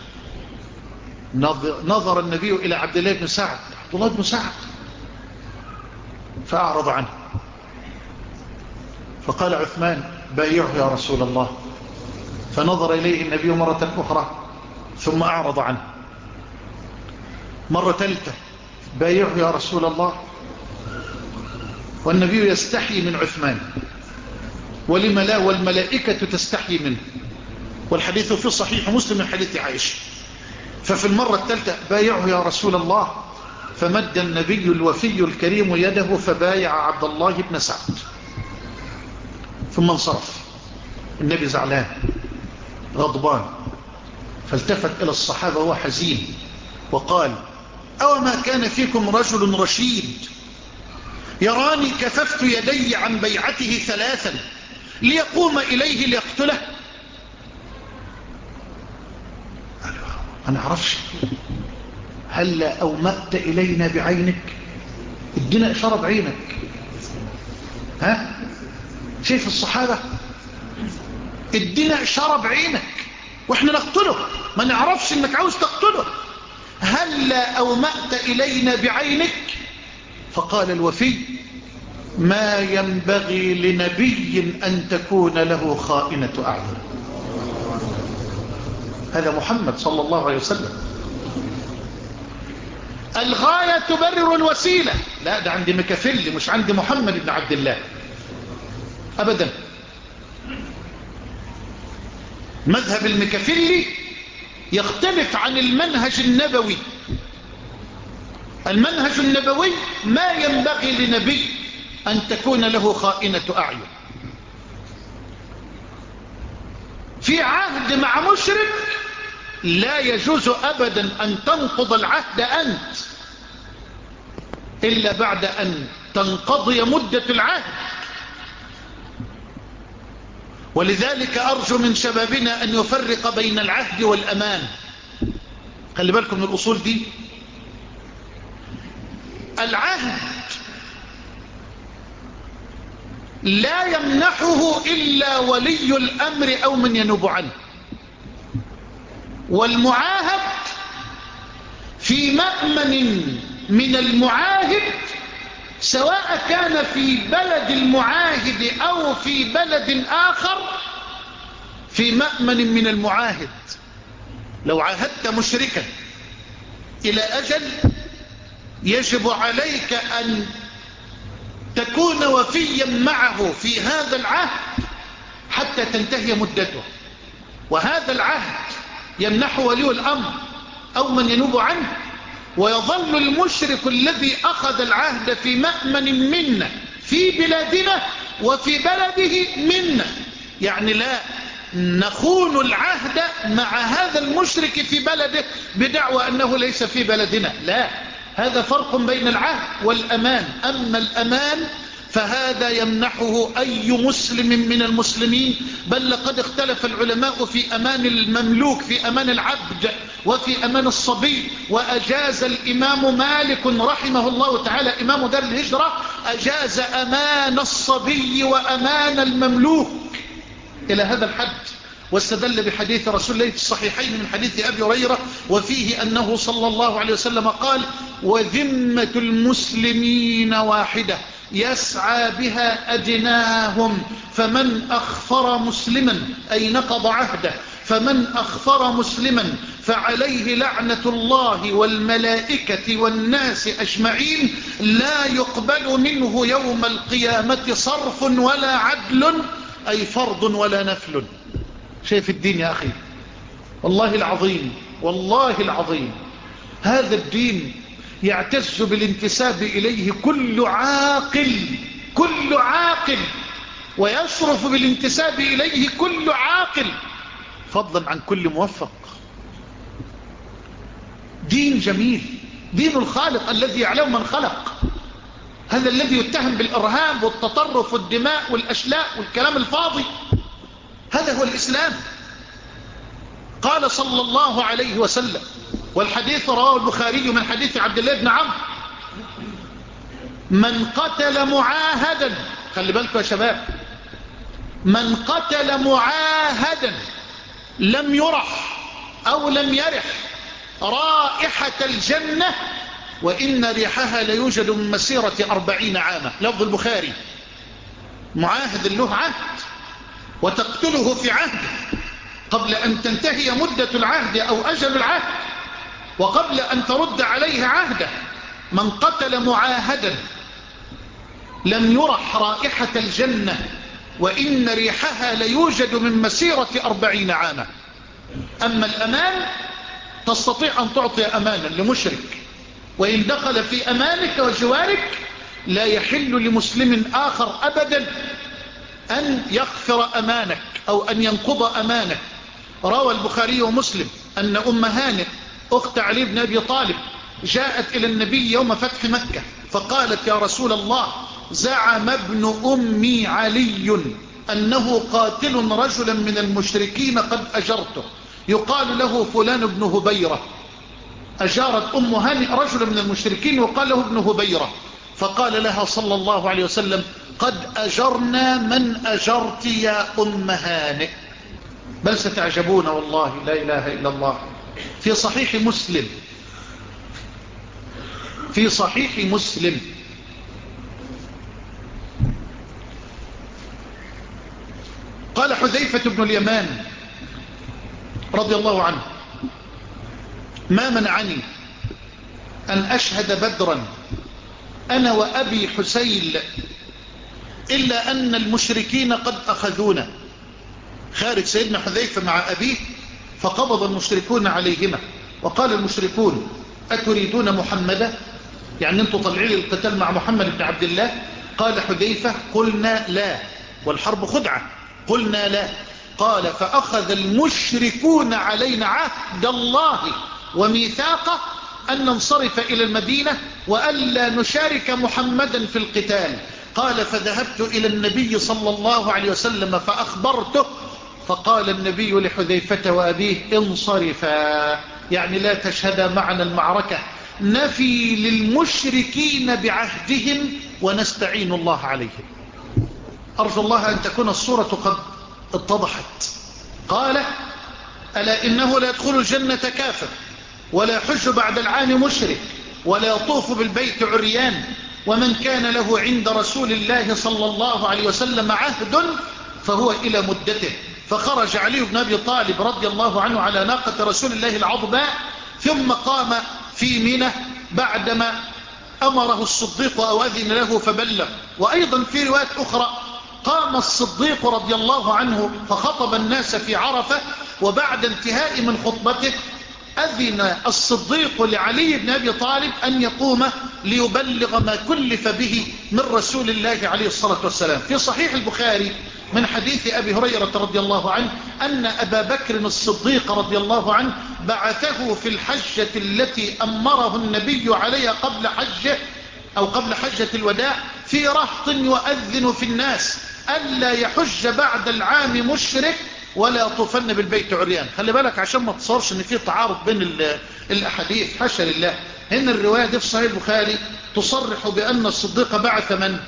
نظر النبي إلى عبد الله بن سعد عبد الله بن سعد فأعرض عنه، فقال عثمان بايعه يا رسول الله. فنظر إليه النبي مرة أخرى ثم أعرض عنه. مرة ثالثة بايعه يا رسول الله، والنبي يستحي من عثمان، ولم لا، والملائكة تستحي منه، والحديث في صحيح مسلم من حديث عائشة. ففي المرة الثالثة بايعه يا رسول الله، فمد النبي الوفي الكريم يده فبايع عبد الله بن سعد، ثم انصرف. النبي زعلان غضبان، فالتفت إلى الصحابة وهو حزين وقال أو ما كان فيكم رجل رشيد يراني كففت يدي عن بيعته ثلاثا ليقوم إليه ليقتله؟ أنا أعرفش، هل أومأت إلينا بعينك؟ ادينا إشارة بعينك. ها؟ شايف الصحابة؟ ادينا إشارة بعينك وإحنا نقتله، ما نعرفش إنك عاوز تقتله. هل أومأت إلينا بعينك؟ فقال الوفي ما ينبغي لنبي أن تكون له خائنة أعين. هذا محمد صلى الله عليه وسلم. الغاية تبرر الوسيلة، لا ده عندي مكافلي مش عندي محمد بن عبد الله أبدا. مذهب المكافلي يختلف عن المنهج النبوي. المنهج النبوي ما ينبغي لنبي أن تكون له خائنة أعين. في عهد مع مشرك لا يجوز أبدا أن تنقض العهد أنت إلا بعد أن تنقضي مدة العهد. ولذلك أرجو من شبابنا أن يفرق بين العهد والأمان. خلي بالكم من الأصول دي. العهد لا يمنحه إلا ولي الأمر أو من ينوب عنه، والمعاهد في مأمن من المعاهد سواء كان في بلد المعاهد أو في بلد آخر، في مأمن من المعاهد. لو عاهدت مشركا إلى أجل يجب عليك أن تكون وفيا معه في هذا العهد حتى تنتهي مدته، وهذا العهد يمنحه ولي الأمر أو من ينوب عنه، ويظل المشرك الذي أخذ العهد في مأمن منا في بلادنا وفي بلده منا. يعني لا نخون العهد مع هذا المشرك في بلده بدعوى أنه ليس في بلدنا، لا، هذا فرق بين العهد والأمان. أما الأمان فهذا يمنحه أي مسلم من المسلمين، بل لقد اختلف العلماء في أمان المملوك، في أمان العبد، وفي أمان الصبي. وأجاز الإمام مالك رحمه الله تعالى إمام دار الهجرة أجاز أمان الصبي وأمان المملوك إلى هذا الحد، واستدل بحديث رسول الله في الصحيحين من حديث أبي هريرة وفيه أنه صلى الله عليه وسلم قال وذمة المسلمين واحدة يسعى بها أدناهم، فمن أخفر مسلما أي نقض عهده، فمن أخفر مسلما فعليه لعنة الله والملائكة والناس أجمعين، لا يقبل منه يوم القيامة صرف ولا عدل، أي فرض ولا نفل. شايف الدين يا أخي؟ والله العظيم، والله العظيم هذا الدين يعتز بالانتساب إليه كل عاقل، كل عاقل، ويشرف بالانتساب إليه كل عاقل، فضلا عن كل موفق. دين جميل، دين الخالق الذي يعلم من خلق، هذا الذي يتهم بالإرهاب والتطرف والدماء والأشلاء والكلام الفاضي، هذا هو الإسلام. قال صلى الله عليه وسلم، والحديث رواه البخاري من حديث عبد الله بن عمرو: من قتل معاهدا، خلي بالكم يا شباب، من قتل معاهدا لم يرح أو لم يرح رائحة الجنة وإن ريحها ليوجد من مسيرة أربعين عاما. لفظ البخاري: معاهد له عهد وتقتله في عهد قبل أن تنتهي مدة العهد أو أجل العهد وقبل أن ترد عليه عهده. من قتل معاهدا لم يرح رائحة الجنة وإن ريحها ليوجد من مسيرة أربعين عاما. أما الأمان تستطيع أن تعطي أمانا لمشرك، وإن دخل في أمانك وجوارك لا يحل لمسلم آخر أبدا أن يغفر أمانك أو أن ينقض أمانك. روى البخاري ومسلم أن أم هانئ أخت علي بن أبي طالب جاءت إلى النبي يوم فتح مكة فقالت: يا رسول الله، زعم ابن أمي علي أنه قاتل رجلا من المشركين قد أجرته يقال له فلان بن هبيرة. أجارت أم هانئ رجلا من المشركين وقال له ابن هبيرة، فقال لها صلى الله عليه وسلم: قد أجرنا من أجرت يا أم هانئ. بل ستعجبون والله، لا إله إلا الله، في صحيح مسلم في صحيح مسلم قال حذيفة بن اليمان رضي الله عنه: ما منعني أن أشهد بدرا أنا وأبي حسيل إلا أن المشركين قد أخذونا. خارج سيدنا حذيفة مع أبيه فقبض المشركون عليهما وقال المشركون: أتريدون محمدا؟ يعني أنتم طلعين القتال مع محمد بن عبد الله؟ قال حذيفة: قلنا لا، والحرب خدعة، قلنا لا. قال: فأخذ المشركون علينا عهد الله وميثاقه أن ننصرف إلى المدينة وألا نشارك محمدا في القتال. قال: فذهبت إلى النبي صلى الله عليه وسلم فأخبرته، فقال النبي لحذيفة وأبيه: انصرفا، يعني لا تشهدا معنا المعركة، نفي للمشركين بعهدهم ونستعين الله عليهم. أرجو الله أن تكون الصورة قد اتضحت. قال: ألا إنه لا يدخل الجنة كافر ولا يحج بعد العام مشرك ولا يطوف بالبيت عريان، ومن كان له عند رسول الله صلى الله عليه وسلم عهد فهو إلى مدته. فخرج علي بن أبي طالب رضي الله عنه على ناقة رسول الله العظماء ثم قام في منى بعدما أمره الصديق أو أذن له فبلغ. وأيضا في رواية أخرى قام الصديق رضي الله عنه فخطب الناس في عرفة، وبعد انتهاء من خطبته أذن الصديق لعلي بن أبي طالب أن يقوم ليبلغ ما كلف به من رسول الله عليه الصلاة والسلام. في صحيح البخاري من حديث أبي هريرة رضي الله عنه أن أبا بكر الصديق رضي الله عنه بعثه في الحجة التي أمره النبي عليها قبل حجه أو قبل حجة الوداع في رهط يؤذن في الناس ألا يحج بعد العام مشرك ولا يطوفن بالبيت عريان. خلي بالك عشان ما تصورش ان في تعارض بين الاحاديث، حاشا لله. هنا الرواية دي في صحيح البخاري تصرح بأن الصديق بعث من؟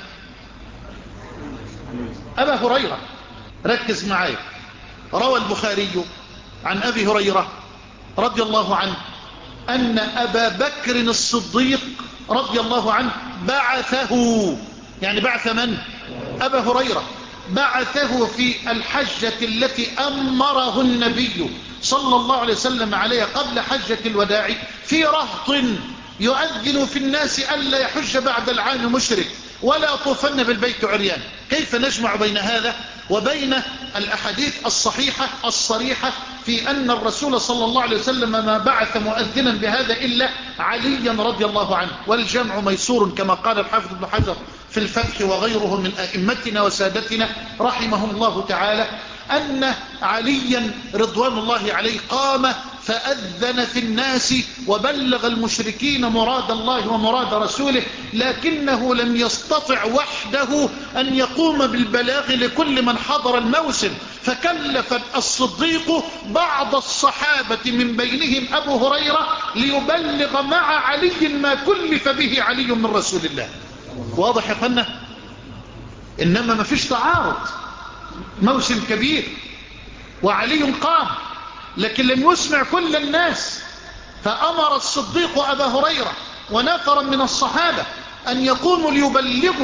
أبا هريرة. ركز معي، روى البخاري عن أبي هريرة رضي الله عنه أن أبا بكر الصديق رضي الله عنه بعثه، يعني بعث من؟ أبا هريرة، بعثه في الحجة التي أمره النبي صلى الله عليه وسلم عليها قبل حجة الوداع في رهط يؤذن في الناس ألا يحج بعد العام مشرك ولا يطوفن بالبيت عريان. كيف نجمع بين هذا وبين الأحاديث الصحيحة الصريحة في أن الرسول صلى الله عليه وسلم ما بعث مؤذنا بهذا إلا عليا رضي الله عنه؟ والجمع ميسور كما قال الحافظ ابن حجر في الفتح وغيره من أئمتنا وسادتنا رحمهم الله تعالى، أن عليا رضوان الله عليه قام فأذن في الناس وبلغ المشركين مراد الله ومراد رسوله، لكنه لم يستطع وحده أن يقوم بالبلاغ لكل من حضر الموسم، فكلف الصديق بعض الصحابة من بينهم أبو هريرة ليبلغ مع علي ما كلف به علي من رسول الله. واضح يا فنة؟ إنما ما فيش تعارض، موسم كبير وعلي قام لكن لم يسمع كل الناس، فأمر الصديق أبا هريرة ونفرا من الصحابة أن يقوموا ليبلغوا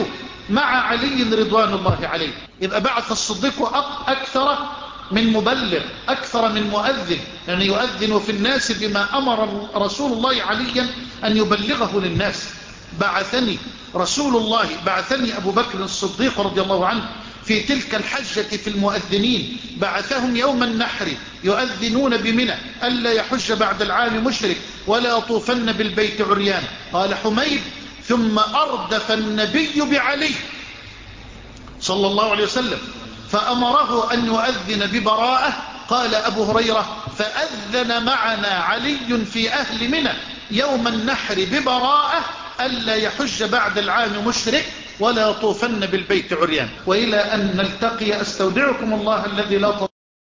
مع علي رضوان الله عليه. يبقى بعث الصديق أكثر من مبلغ، أكثر من مؤذن، يعني يؤذن في الناس بما أمر رسول الله عليا أن يبلغه للناس. بعثني رسول الله، بعثني أبو بكر الصديق رضي الله عنه في تلك الحجة في المؤذنين، بعثهم يوم النحر يؤذنون بمنى ألا يحج بعد العام مشرك ولا يطوفن بالبيت عريان. قال حميد: ثم أردف النبي بعلي صلى الله عليه وسلم فأمره أن يؤذن ببراءة. قال أبو هريرة: فأذن معنا علي في أهل منى يوم النحر ببراءة ألا يحج بعد العام مشرك ولا يطوفن بالبيت عريان. وإلى أن نلتقي أستودعكم الله الذي لا تضيع